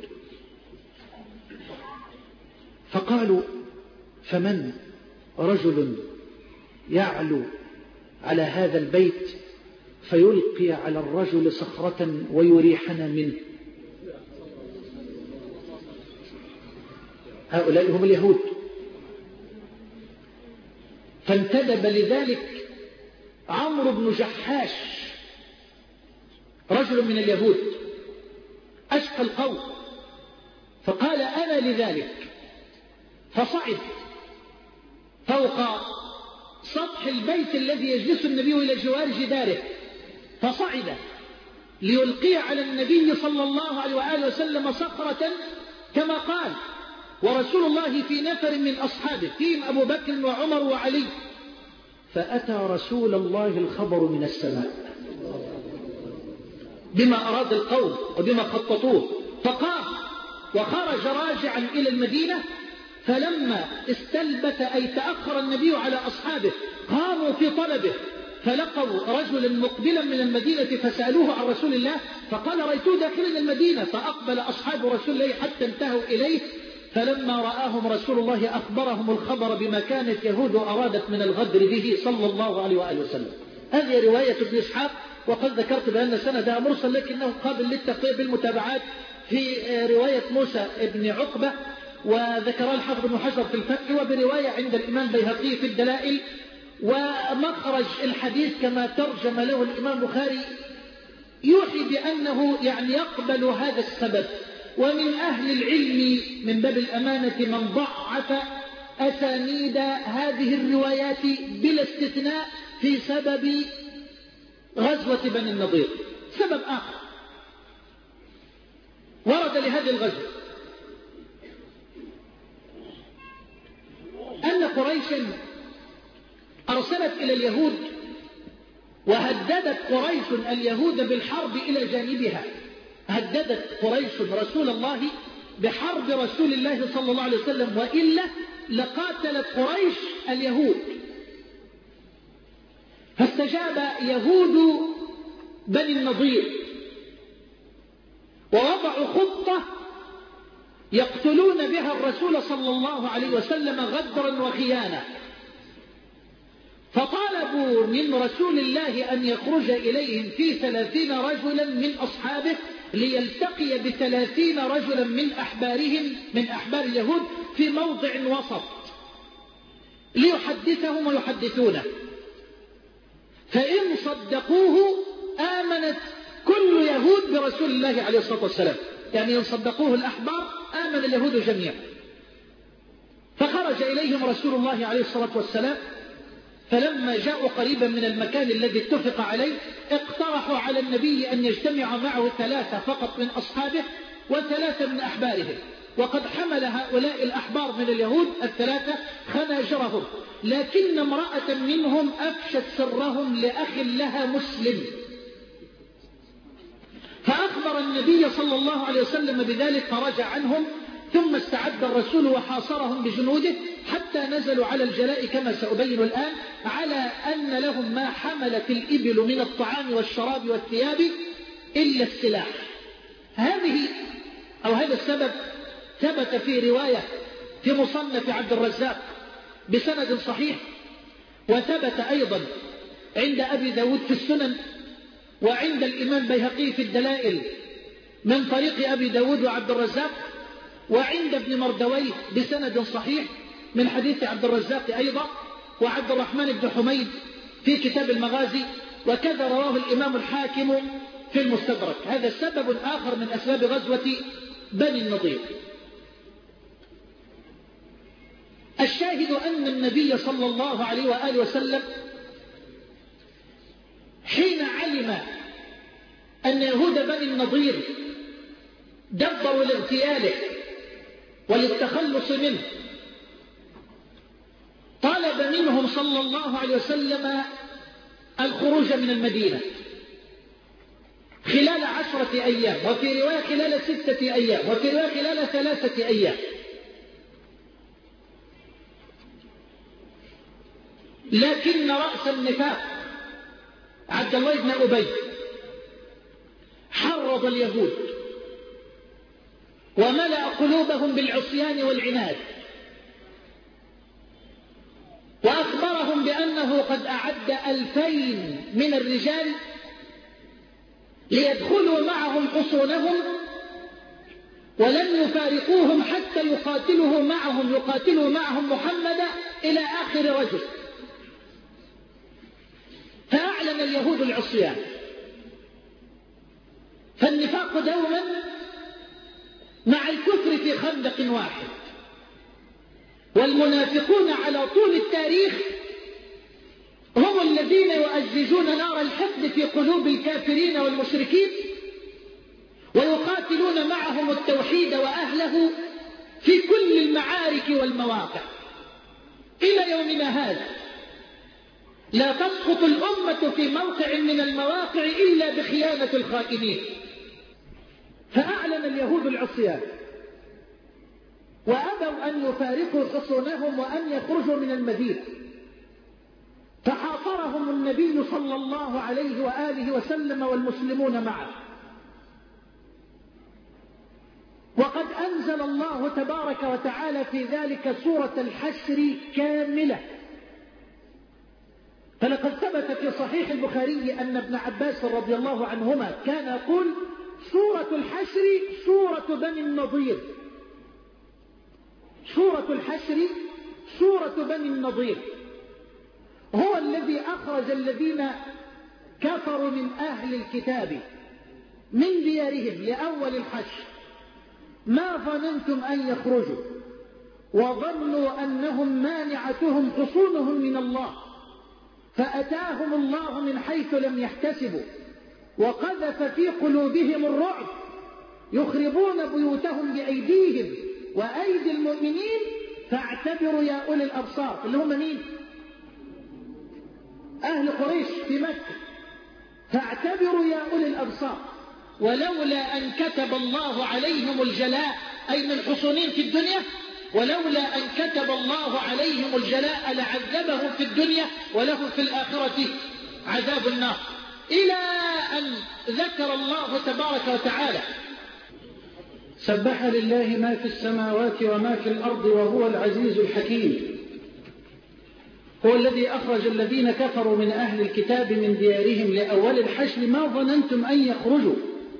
فقالوا: فمن رجل يعلو على هذا البيت فيلقي على الرجل صخرة ويريحنا منه؟ هؤلاء هم اليهود. فانتدب لذلك عمرو بن جحاش رجل من اليهود أشقى القوم، فقال: أنا لذلك. فصعد فوق سطح البيت الذي يجلس النبي إلى جوار جداره، فصعد ليلقي على النبي صلى الله عليه وآله وسلم صخرة كما قال، ورسول الله في نفر من أصحابه فيهم أبو بكر وعمر وعلي. فأتى رسول الله الخبر من السماء بما أراد القوم وبما خططوه، فقام وخرج راجعا إلى المدينة. فلما استلبث أي تأخر النبي على أصحابه قاموا في طلبه، فلقوا رجلا مقبلا من المدينة فسألوه عن رسول الله، فقال: رأيته داخل المدينة. فأقبل أصحاب رسول الله حتى انتهوا إليه، فلما رآهم رسول الله أخبرهم الخبر بما كانت يهود أرادت من الغدر به صلى الله عليه وآله وسلم. هذه رواية ابن إسحاق، وقد ذكرت بأن سندها مرسل لكنه قابل للتقوية بالمتابعات في رواية موسى ابن عقبة وذكر الحافظ بن حجر في الفتح، وبرواية عند الإمام البيهقي في الدلائل. ومخرج الحديث كما ترجم له الإمام البخاري يوحي بأنه يعني يقبل هذا السبب. ومن أهل العلم من باب الأمانة من ضعف أسانيد هذه الروايات بلا استثناء في سبب غزوة بني النضير. سبب آخر ورد لهذه الغزوة أن قريشا أرسلت إلى اليهود وهددت قريش اليهود بالحرب إلى جانبها. هددت قريش رسول الله بحرب رسول الله صلى الله عليه وسلم، وإلا لقاتلت قريش اليهود. فاستجاب يهود بني النضير ووضعوا خطة يقتلون بها الرسول صلى الله عليه وسلم غدرا وخيانة. فطالبوا من رسول الله أن يخرج إليهم في ثلاثين رجلا من أصحابه ليلتقي بثلاثين رجلا من أحبارهم من أحبار اليهود في موضع وسط ليحدثهم ويحدثونه، فإن صدقوه آمنت كل يهود برسول الله عليه الصلاة والسلام، يعني إن صدقوه الأحبار آمن اليهود جميعا. فخرج إليهم رسول الله عليه الصلاة والسلام، فلما جاءوا قريبا من المكان الذي اتفق عليه اقترحوا على النبي أن يجتمع معه ثلاثة فقط من أصحابه وثلاثة من أحبارهم. وقد حمل هؤلاء الأحبار من اليهود الثلاثة خناجرهم، لكن امرأة منهم أفشت سرهم لأخ لها مسلم، فأخبر النبي صلى الله عليه وسلم بذلك فرجع عنهم، ثم استعد الرسول وحاصرهم بجنوده حتى نزلوا على الجلاء كما سأبين الآن، على أن لهم ما حملت الإبل من الطعام والشراب والثياب إلا السلاح. هذه أو هذا السبب ثبت في رواية في مصنف عبد الرزاق بسند صحيح، وثبت أيضا عند أبي داود في السنن، وعند الإمام البيهقي في الدلائل من طريق أبي داود وعبد الرزاق، وعند ابن مردويه بسند صحيح من حديث عبد الرزاق أيضا، وعبد الرحمن بن حميد في كتاب المغازي، وكذا رواه الإمام الحاكم في المستدرك. هذا سبب آخر من أسباب غزوة بني النضير. الشاهد أن النبي صلى الله عليه وآله وسلم حين علم أن يهود بني النضير دبروا لاغتياله وللتخلص منه، طلب منهم صلى الله عليه وسلم الخروج من المدينة خلال عشرة أيام، وفي رواية خلال ستة أيام، وفي رواية خلال ثلاثة أيام. لكن رأس النفاق عبد الله بن أبي حرض اليهود وملأ قلوبهم بالعصيان والعناد، وأخبرهم بأنه قد أعد ألفين من الرجال ليدخلوا معهم حصونهم، ولن يفارقوهم حتى يقاتلوا معهم يقاتلوا معهم محمدا إلى آخر رجل. فأعلن اليهود العصيان. فالنفاق دوما مع الكفر في خندق واحد، والمنافقون على طول التاريخ هم الذين يؤججون نار الحقد في قلوب الكافرين والمشركين، ويقاتلون معهم التوحيد وأهله في كل المعارك والمواقع. إلى يومنا هذا لا تسقط الأمة في موقع من المواقع إلا بخيانة الخائنين. فأعلن اليهود العصيان وأبوا أن يفارقوا حصونهم وأن يخرجوا من المدينة، فحاصرهم النبي صلى الله عليه وآله وسلم والمسلمون معه. وقد أنزل الله تبارك وتعالى في ذلك سورة الحشر كاملة. فلقد ثبت في صحيح البخاري أن ابن عباس رضي الله عنهما كان يقول: سورة الحشر سورة بني النضير. سورة الحشر سورة بني النضير. هو الذي أخرج الذين كفروا من أهل الكتاب من ديارهم لأول الحشر ما ظننتم أن يخرجوا وظنوا أنهم مانعتهم حصونهم من الله فأتاهم الله من حيث لم يحتسبوا وقذف في قلوبهم الرعب يخربون بيوتهم بأيديهم وأيدي المؤمنين فاعتبروا يا أولي الأبصار اللي هم مين؟ أهل قريش في مكة. فاعتبروا يا أولي الأبصار ولولا أن كتب الله عليهم الجلاء أي من حصونين في الدنيا ولولا أن كتب الله عليهم الجلاء لعذبهم في الدنيا ولهم في الآخرة عذاب النار إلى أن ذكر الله تبارك وتعالى سبح لله ما في السماوات وما في الأرض وهو العزيز الحكيم. هو الذي أخرج الذين كفروا من أهل الكتاب من ديارهم لأول الحشر ما ظننتم أن يخرجوا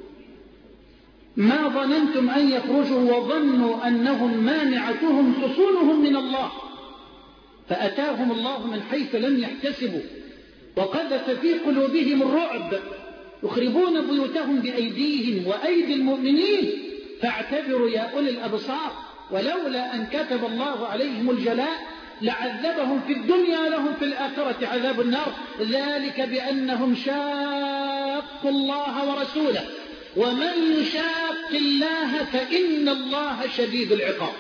ما ظننتم أن يخرجوا وظنوا أنهم مانعتهم حصونهم من الله فأتاهم الله من حيث لم يحتسبوا وقذف في قلوبهم الرعب يخربون بيوتهم بأيديهم وأيدي المؤمنين فاعتبروا يا أولي الأبصار ولولا أن كتب الله عليهم الجلاء لعذبهم في الدنيا لهم في الآخرة عذاب النار ذلك بأنهم شاقوا الله ورسوله ومن يشاق الله فإن الله شديد العقاب.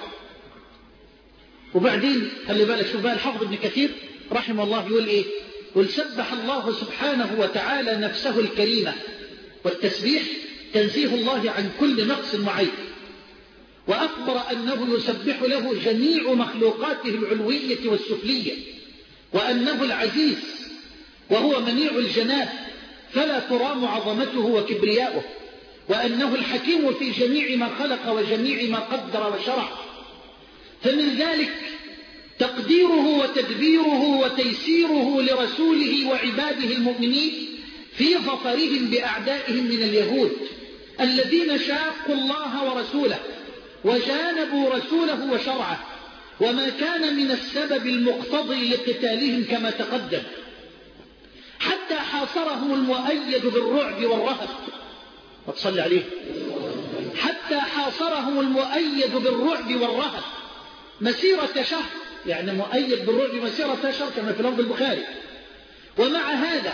وبعدين خلي بالك شوف بقى الحافظ ابن كثير رحمه الله يقول إيه؟ يقول سبح الله سبحانه وتعالى نفسه الكريمة والتسبيح تنزيه الله عن كل نقص وعيب وأخبر أنه يسبح له جميع مخلوقاته العلوية والسفلية وأنه العزيز وهو منيع الجناب فلا ترام عظمته وكبرياؤه وأنه الحكيم في جميع ما خلق وجميع ما قدر وشرع. فمن ذلك تقديره وتدبيره وتيسيره لرسوله وعباده المؤمنين في ظفرهم بأعدائهم من اليهود الذين شاقوا الله ورسوله وجانبوا رسوله وشرعه وما كان من السبب المقتضي لقتالهم كما تقدم حتى حاصرهم المؤيد بالرعب والرهب وتصلي عليه حتى حاصرهم المؤيد بالرعب والرهب مسيرة شهر يعني مؤيد بالرعب مسيرة شهر كما في لفظ البخاري. ومع هذا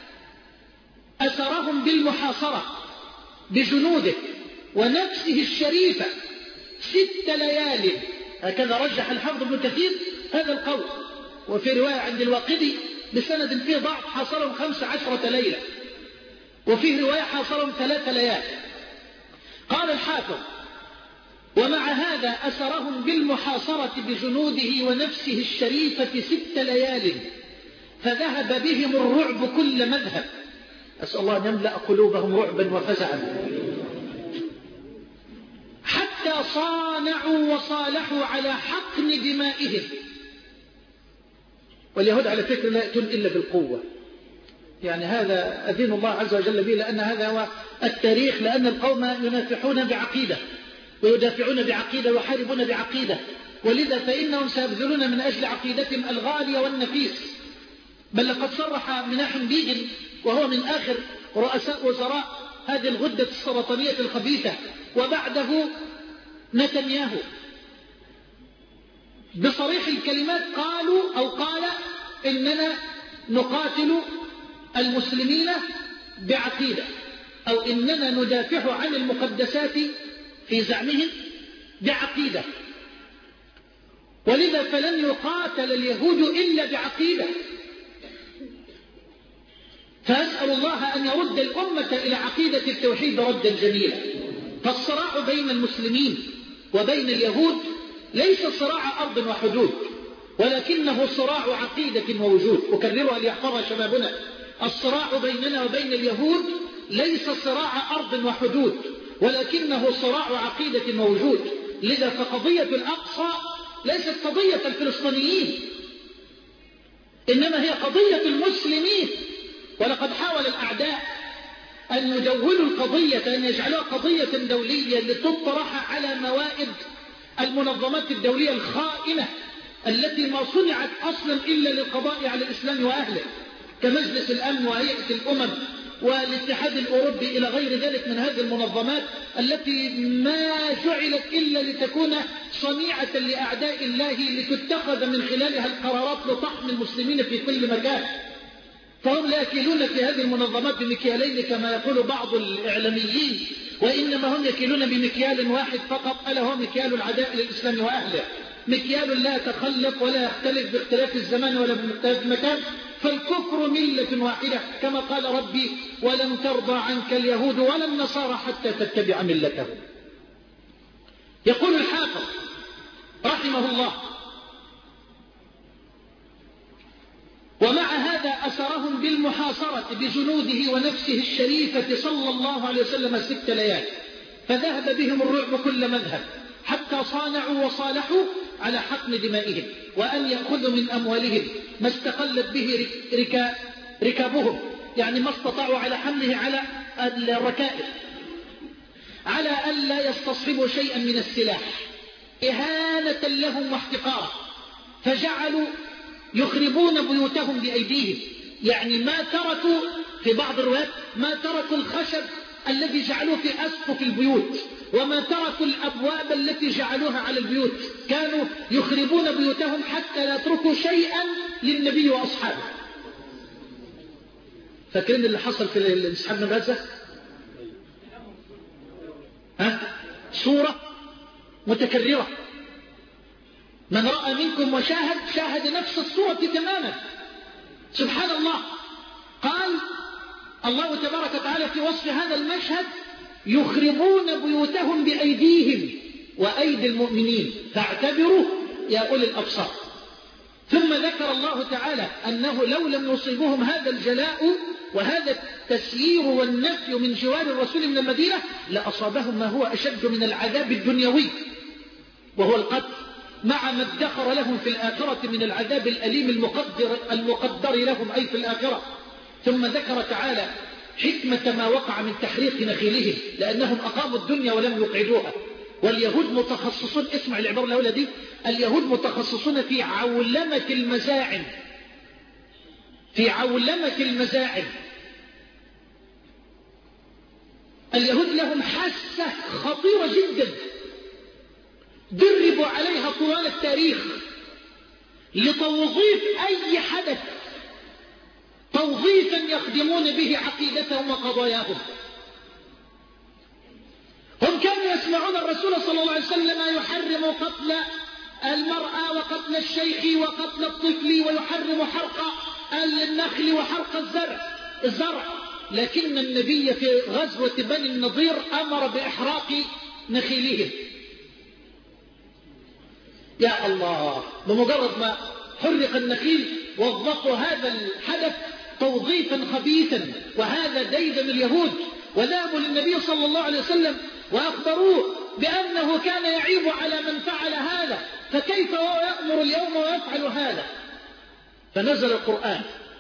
أسرهم بالمحاصرة بجنوده ونفسه الشريفة ست ليال هكذا رجح الحافظ ابن كثير هذا القول. وفي رواية عند الواقدي بسند فيه ضعف حاصرهم خمس عشرة ليلة وفيه رواية حاصرهم ثلاث ليال. قال الحافظ ومع هذا أسرهم بالمحاصرة بجنوده ونفسه الشريفة ست ليال فذهب بهم الرعب كل مذهب أسأل الله أن يملأ قلوبهم رعبا وفزعا حتى صانعوا وصالحوا على حقن دمائهم. واليهود على فكرة لا يأتون إلا بالقوة يعني هذا أذن الله عز وجل به لأن هذا هو التاريخ لأن القوم ينافحون بعقيدة ويدافعون بعقيدة ويحاربون بعقيدة ولذا فإنهم سيبذلون من أجل عقيدتهم الغالية والنفيس. بل لقد صرح مناحم بيجن وهو من آخر رؤساء وزراء هذه الغدة السرطانية الخبيثة وبعده نتنياهو بصريح الكلمات قالوا أو قال إننا نقاتل المسلمين بعقيدة أو إننا ندافع عن المقدسات في زعمهم بعقيدة ولذا فلن يقاتل اليهود إلا بعقيدة. فأسأل الله أن يرد الأمة إلى عقيدة التوحيد ردا جميلا. فالصراع بين المسلمين وبين اليهود ليس صراع أرض وحدود ولكنه صراع عقيدة ووجود. أكررها ليحفظها شبابنا الصراع بيننا وبين اليهود ليس صراع أرض وحدود ولكنه صراع عقيدة ووجود. لذا فقضية الأقصى ليست قضية الفلسطينيين إنما هي قضية المسلمين. ولقد حاول الأعداء أن يدولوا القضية أن يجعلوها قضية دولية لتطرح على موائد المنظمات الدولية الخائنة التي ما صنعت أصلا إلا للقضاء على الإسلام وأهله، كمجلس الأمن وهيئة الأمم والاتحاد الأوروبي إلى غير ذلك من هذه المنظمات التي ما جعلت إلا لتكون صنيعة لأعداء الله لتتخذ من خلالها القرارات لطحن المسلمين في كل مكان. فهم لا يكيلون في هذه المنظمات بمكيالين كما يقول بعض الإعلاميين، وإنما هم يكيلون بمكيال واحد فقط، ألا هو مكيال العداء للإسلام وأهله، مكيال لا يتخلف ولا يختلف باختلاف الزمان ولا باختلاف المكان. فالكفر ملة واحدة كما قال ربي: ولن ترضى عنك اليهود ولا النصارى حتى تتبع ملتهم. يقول الحافظ رحمه الله: ومع هذا أسرهم بالمحاصرة بجنوده ونفسه الشريفة صلى الله عليه وسلم ست ليال، فذهب بهم الرعب كل مذهب حتى صانعوا وصالحوا على حقن دمائهم وأن يأخذوا من أموالهم ما استقلت به ركا ركابهم، يعني ما استطاعوا على حمله على الركائب، على أن لا يستصحبوا شيئا من السلاح إهانة لهم واحتقارا، فجعلوا يخربون بيوتهم بأيديهم، يعني ما تركوا في بعض الروايات ما تركوا الخشب الذي جعلوه في أسقف البيوت، وما تركوا الأبواب التي جعلوها على البيوت، كانوا يخربون بيوتهم حتى لا يتركوا شيئا للنبي وأصحابه. فاكرين اللي حصل في الانسحاب من غزة؟ ها؟ صورة متكررة، من رأى منكم وشاهد شاهد نفس الصورة تماما. سبحان الله، قال الله تبارك وتعالى في وصف هذا المشهد: يخربون بيوتهم بأيديهم وأيدي المؤمنين فاعتبروا يا أولي الأبصار. ثم ذكر الله تعالى أنه لو لم يصيبهم هذا الجلاء وهذا التسيير والنفي من جوار الرسول من المدينة لأصابهم ما هو أشد من العذاب الدنيوي وهو القتل، مع ما ادخر لهم في الآخرة من العذاب الأليم المقدر, المقدر لهم أي في الآخرة. ثم ذكر تعالى حكمة ما وقع من تحريق نخيلهم، لأنهم أقاموا الدنيا ولم يقعدوها. واليهود متخصصون، اسمع العبارة الأولى دي، اليهود متخصصون في عولمة المزاعم، في عولمة المزاعم. اليهود لهم حاسة خطيرة جدا دربوا عليها طوال التاريخ لتوظيف أي حدث توظيفا يخدمون به عقيدتهم وقضاياهم. هم كانوا يسمعون الرسول صلى الله عليه وسلم يحرم قتل المرأة وقتل الشيخ وقتل الطفل، ويحرم حرق النخل وحرق الزرع الزرع لكن النبي في غزوة بني النضير أمر بإحراق نخيلهم. يا الله، بمجرد ما حرق النخيل وظفوا هذا الحدث توظيفا خبيثا، وهذا ديدن اليهود. وذهبوا للنبي صلى الله عليه وسلم وأخبروه بأنه كان يعيب على من فعل هذا، فكيف هو يأمر اليوم ويفعل هذا؟ فنزل القرآن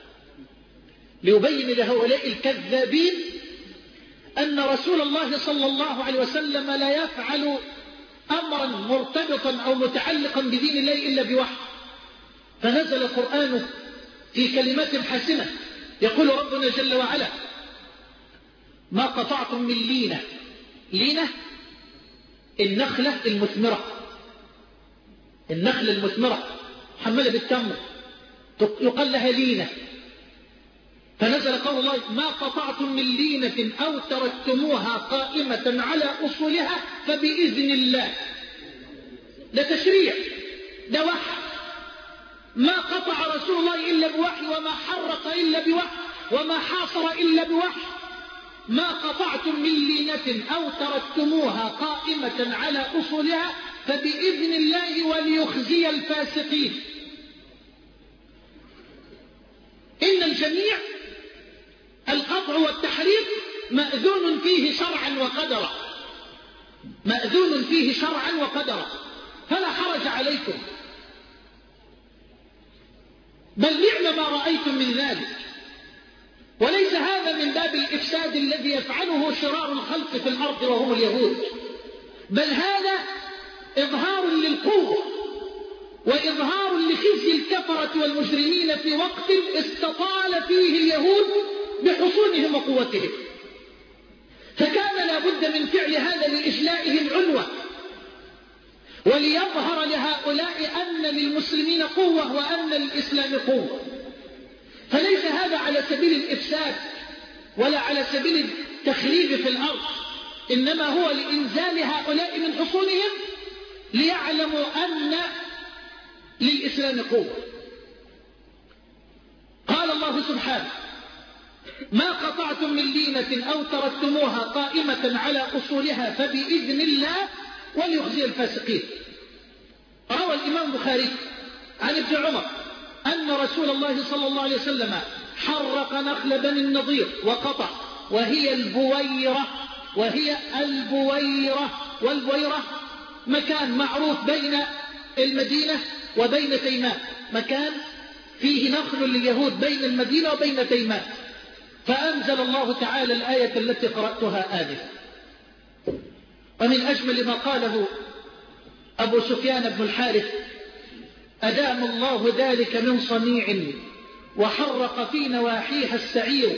ليبين لهؤلاء الكذابين أن رسول الله صلى الله عليه وسلم لا يفعل أمرا مرتبطا أو متعلقا بدين الله إلا بوحي. فنزل القرآن في كلمات حاسمة، يقول ربنا جل وعلا: ما قطعتم من لينة. لينة النخلة المثمرة، النخلة المثمرة محملة بالتمر يقال لها لينة. فنزل قول الله: ما قطعتم من لينة أو تركتموها قائمة على أصولها فبإذن الله. ده تشريع، ده وحي. ما قطع رسول الله إلا بوحي، وما حرق إلا بوحي، وما حاصر إلا بوحي. ما قطعتم من لينة أو تركتموها قائمة على أصولها فبإذن الله وليخزي الفاسقين. إن الجميع القطع والتحريق مأذون فيه شرعا وقدرا، مأذون فيه شرعا وقدرا، فلا حرج عليكم، بل نعم ما رأيتم من ذلك. وليس هذا من باب الإفساد الذي يفعله شرار الخلق في الأرض وهم اليهود، بل هذا إظهار للقوة وإظهار لخزي الكفرة والمجرمين في وقت استطال فيه اليهود بحصونهم وقوتهم، فكان لا بد من فعل هذا لإجلائهم عنوة وليظهر لهؤلاء أن للمسلمين قوة وأن للإسلام قوة. فليس هذا على سبيل الإفساد ولا على سبيل التخريب في الأرض، إنما هو لإنزال هؤلاء من حصونهم ليعلموا أن للإسلام قوة. قال الله سبحانه: ما قطعتم من لينة أو تركتموها قائمة على أصولها فبإذن الله وليخزي الفاسقين. روى الإمام البخاري عن ابن عمر أن رسول الله صلى الله عليه وسلم حرق نخل بني النضير وقطع، وهي البويرة وهي البويرة والبويرة مكان معروف بين المدينة وبين تيمان، مكان فيه نخل لليهود بين المدينة وبين تيمان. فأنزل الله تعالى الآية التي قرأتها آنفا. ومن أجمل ما قاله أبو سفيان بن الحارث: أدام الله ذلك من صنيع وحرق في نواحيها السعير.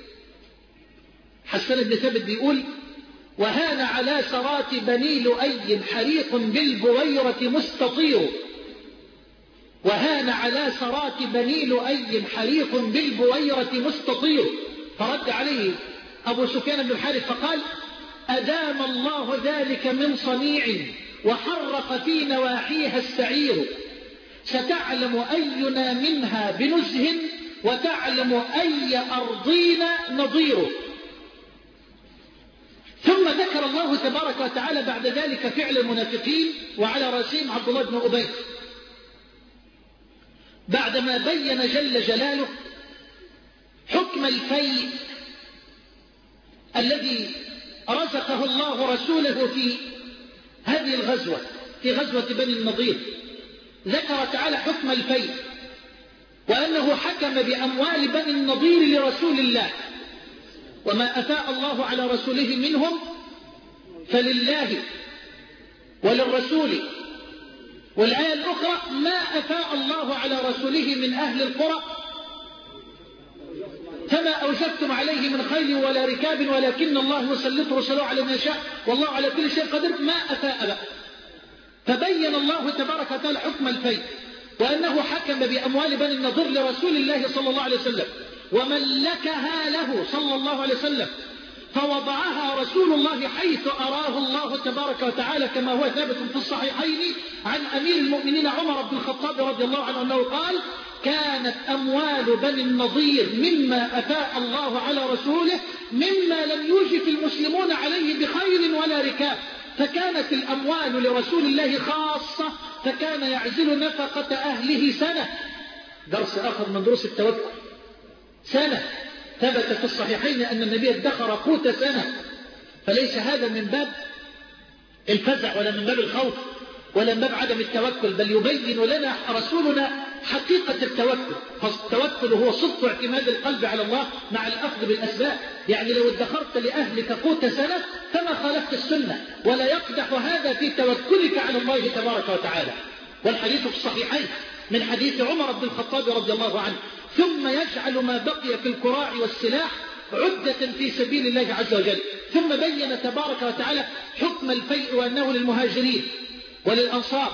حسن بن ثابت بيقول: وهان على سرات بني لؤي حريق بالبويرة مستطير. وهان على سرات بني لؤي حريق بالبويرة مستطير. فرد عليه أبو سفيان بن الحارث فقال: أدام الله ذلك من صنيع وحرق في نواحيها السعير، ستعلم أينا منها بنزه وتعلم أي أرضين نظيره. ثم ذكر الله تبارك وتعالى بعد ذلك فعل المنافقين وعلى رأسهم عبد الله بن أبي، بعدما بين جل جلاله حكم الفيء الذي رزقه الله رسوله في هذه الغزوة، في غزوة بني النضير. ذكر تعالى حكم الفيء وأنه حكم بأموال بني النضير لرسول الله، وما أفاء الله على رسوله منهم فلله وللرسول. والآية الأخرى: ما أفاء الله على رسوله من أهل القرى فما أوجبتم عليه من خيل ولا ركاب ولكن الله يسلط رسله على من يشاء والله على كل شيء قدير. ما أفاء بقى، فبين الله تبارك وتعالى حكم الفيء وأنه حكم بأموال بني النضير لرسول الله صلى الله عليه وسلم وملكها له صلى الله عليه وسلم، فوضعها رسول الله حيث أراه الله تبارك وتعالى، كما هو ثابت في الصحيحين عن أمير المؤمنين عمر بن الخطاب رضي الله عنه أنه قال: كانت أموال بني النضير مما أفاء الله على رسوله مما لم يوجف المسلمون عليه بخيل ولا ركاب، فكانت الأموال لرسول الله خاصة، فكان يعزل نفقة أهله سنة. درس آخر من دروس التوكل، سنة. ثبت في الصحيحين أن النبي ادخر قوت سنة. فليس هذا من باب الفزع ولا من باب الخوف ولا من باب عدم التوكل، بل يبين لنا رسولنا حقيقة التوكل. فالتوكل هو صدق اعتماد القلب على الله مع الأخذ بالأسباب. يعني لو ادخرت لأهلك قوت سنة فما خالفت السنة، ولا يقدح هذا في توكلك على الله تبارك وتعالى. والحديث في الصحيحين من حديث عمر بن الخطاب رضي الله عنه: ثم يجعل ما بقي في الكراع والسلاح عدة في سبيل الله عز وجل. ثم بين تبارك وتعالى حكم الفيء وأنه للمهاجرين وللأنصار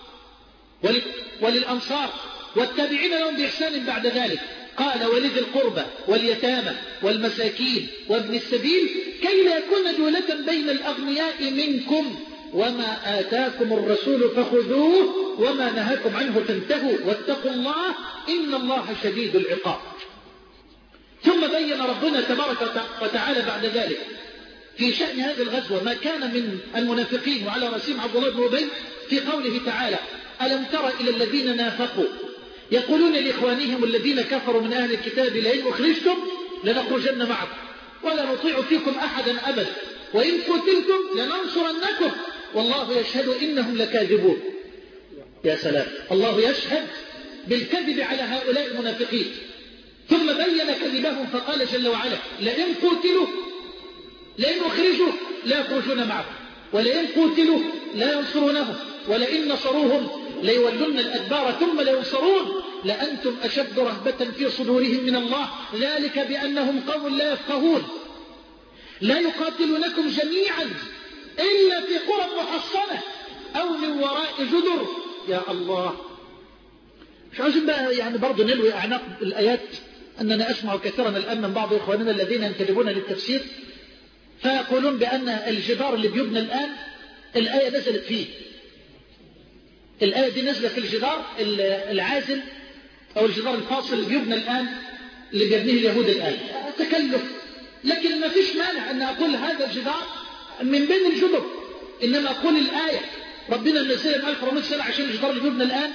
وللأنصار والتابعين لهم بإحسان بعد ذلك. قال: ولذي القربى واليتامى والمساكين وابن السبيل كي لا يكون دولة بين الأغنياء منكم، وما آتاكم الرسول فخذوه وما نهاكم عنه فانتهوا واتقوا الله إن الله شديد العقاب. ثم بين ربنا تبارك وتعالى بعد ذلك في شأن هذه الغزوة ما كان من المنافقين وعلى رأسهم عبد الله بن أبي في قوله تعالى: ألم تر إلى الذين نافقوا يقولون لإخوانهم الذين كفروا من أهل الكتاب لئن أخرجتم لنخرجن معكم ولا نطيع فيكم أحدا أبدا وإن قتلتم لننصرنكم والله يشهد إنهم لكاذبون. يا سلام، الله يشهد بالكذب على هؤلاء المنافقين. ثم بين كذبهم فقال جل وعلا: لئن قتلوا لئن أخرجوا لا يخرجون معكم ولئن قتلوا لا ينصرونهم ولئن نصروهم ليولن الأدبار ثم لينصرون لأنتم أشد رهبة في صدورهم من الله ذلك بأنهم قوم لا يفقهون لا يقاتلونكم جميعا إلا في قرى محصنة أو من وراء جدر. يا الله، مش عاوزين بقى يعني برضو نلوي أعناق الآيات. أننا أسمع كثيرا الآن من بعض إخواننا الذين ينتدبون للتفسير فيقولون بأن الجدار اللي بيبنى الآن الآية نزلت فيه. الآية دي نزلت في الجدار العازل أو الجدار الفاصل اللي بيبنى الآن اللي بيبنيه اليهود الآن. تكلف، لكن ما فيش مانع أن أقول هذا الجدار من بين الجدر، إنما أقول الآية ربنا نزل من ألف وأربعمائة سنة عشان الجدار اللي بيبنى الآن.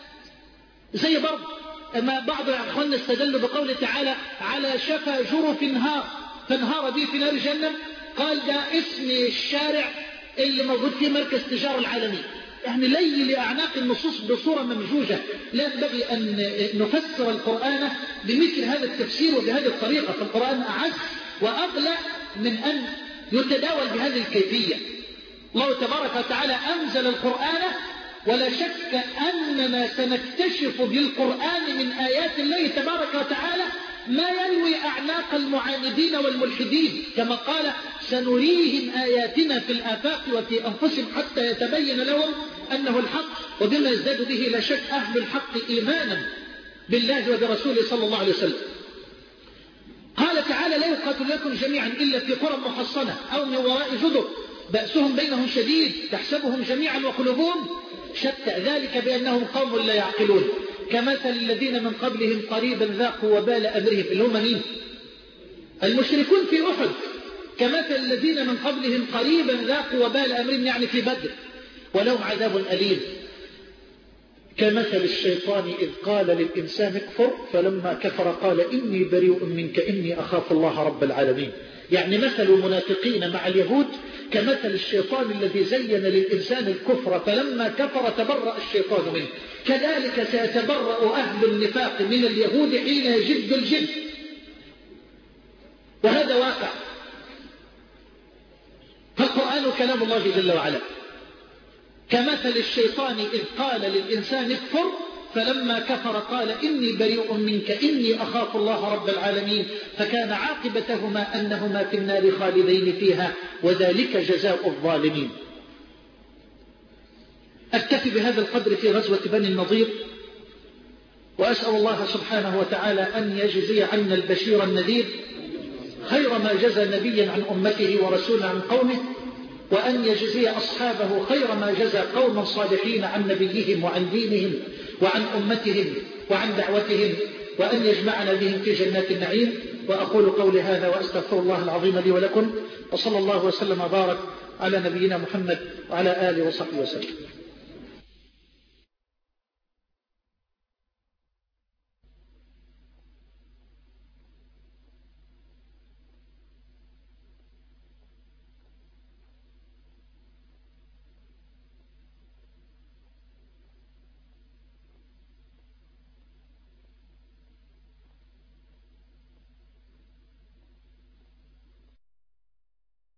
زي برضه أما بعض أخواننا استدلوا بقوله تعالى على شفا جرف نهار فانهار به في نار جهنم، قال ده اسم الشارع اللي موجود فيه مركز تجارة العالمي. يعني لي لأعناق النصوص بصورة ممجوجة. لا ينبغي أن نفسر القرآن بمثل هذا التفسير وبهذه الطريقة، فالقرآن أعز وأغلى من أن يتداول بهذه الكيفية. الله تبارك وتعالى أنزل القرآن ولا شك أننا سنكتشف بالقرآن من آيات الله تبارك وتعالى ما يلوي أعناق المعاندين والملحدين، كما قال سنريهم آياتنا في الآفاق وفي أنفسهم حتى يتبين لهم أنه الحق، وبما يزداد به لا شك أهل الحق إيمانا بالله وبرسوله صلى الله عليه وسلم. قال تعالى لا يقاتلونكم جميعا إلا في قرى محصنة أو من وراء جدر بأسهم بينهم شديد تحسبهم جميعا وقلوبهم شتى ذلك بأنهم قوم لا يعقلون كمثل الذين من قبلهم قريبا ذاقوا وبال أمرهم اللي هم مين؟ المشركون في أحد. كمثل الذين من قبلهم قريبا ذاقوا وبال أمرهم يعني في بدر ولهم عذاب أليم. كمثل الشيطان إذ قال للإنسان اكفر فلما كفر قال إني بريء منك إني أخاف الله رب العالمين. يعني مثل المنافقين مع اليهود كمثل الشيطان الذي زين للإنسان الكفر فلما كفر تبرأ الشيطان منه، كذلك سيتبرأ أهل النفاق من اليهود حين يجد الجد، وهذا واقع. فالقرآن كلام الله جل وعلا. كمثل الشيطان إذ قال للإنسان اكفر فلما كفر قال إني بريء منك إني أخاف الله رب العالمين، فكان عاقبتهما أنهما في النار خالدين فيها وذلك جزاء الظالمين. أكتفي بهذا القدر في غزوة بني النضير، وأسأل الله سبحانه وتعالى أن يجزي عنا البشير النذير خير ما جزى نبيا عن أمته ورسولا عن قومه، وأن يجزي أصحابه خير ما جزى قوما صالحين عن نبيهم وعن دينهم وعن أمتهم وعن دعوتهم، وأن يجمعنا بهم في جنات النعيم. وأقول قولي هذا وأستغفر الله العظيم لي ولكم، وصلى الله وسلم وبارك على نبينا محمد وعلى آله وصحبه وسلم.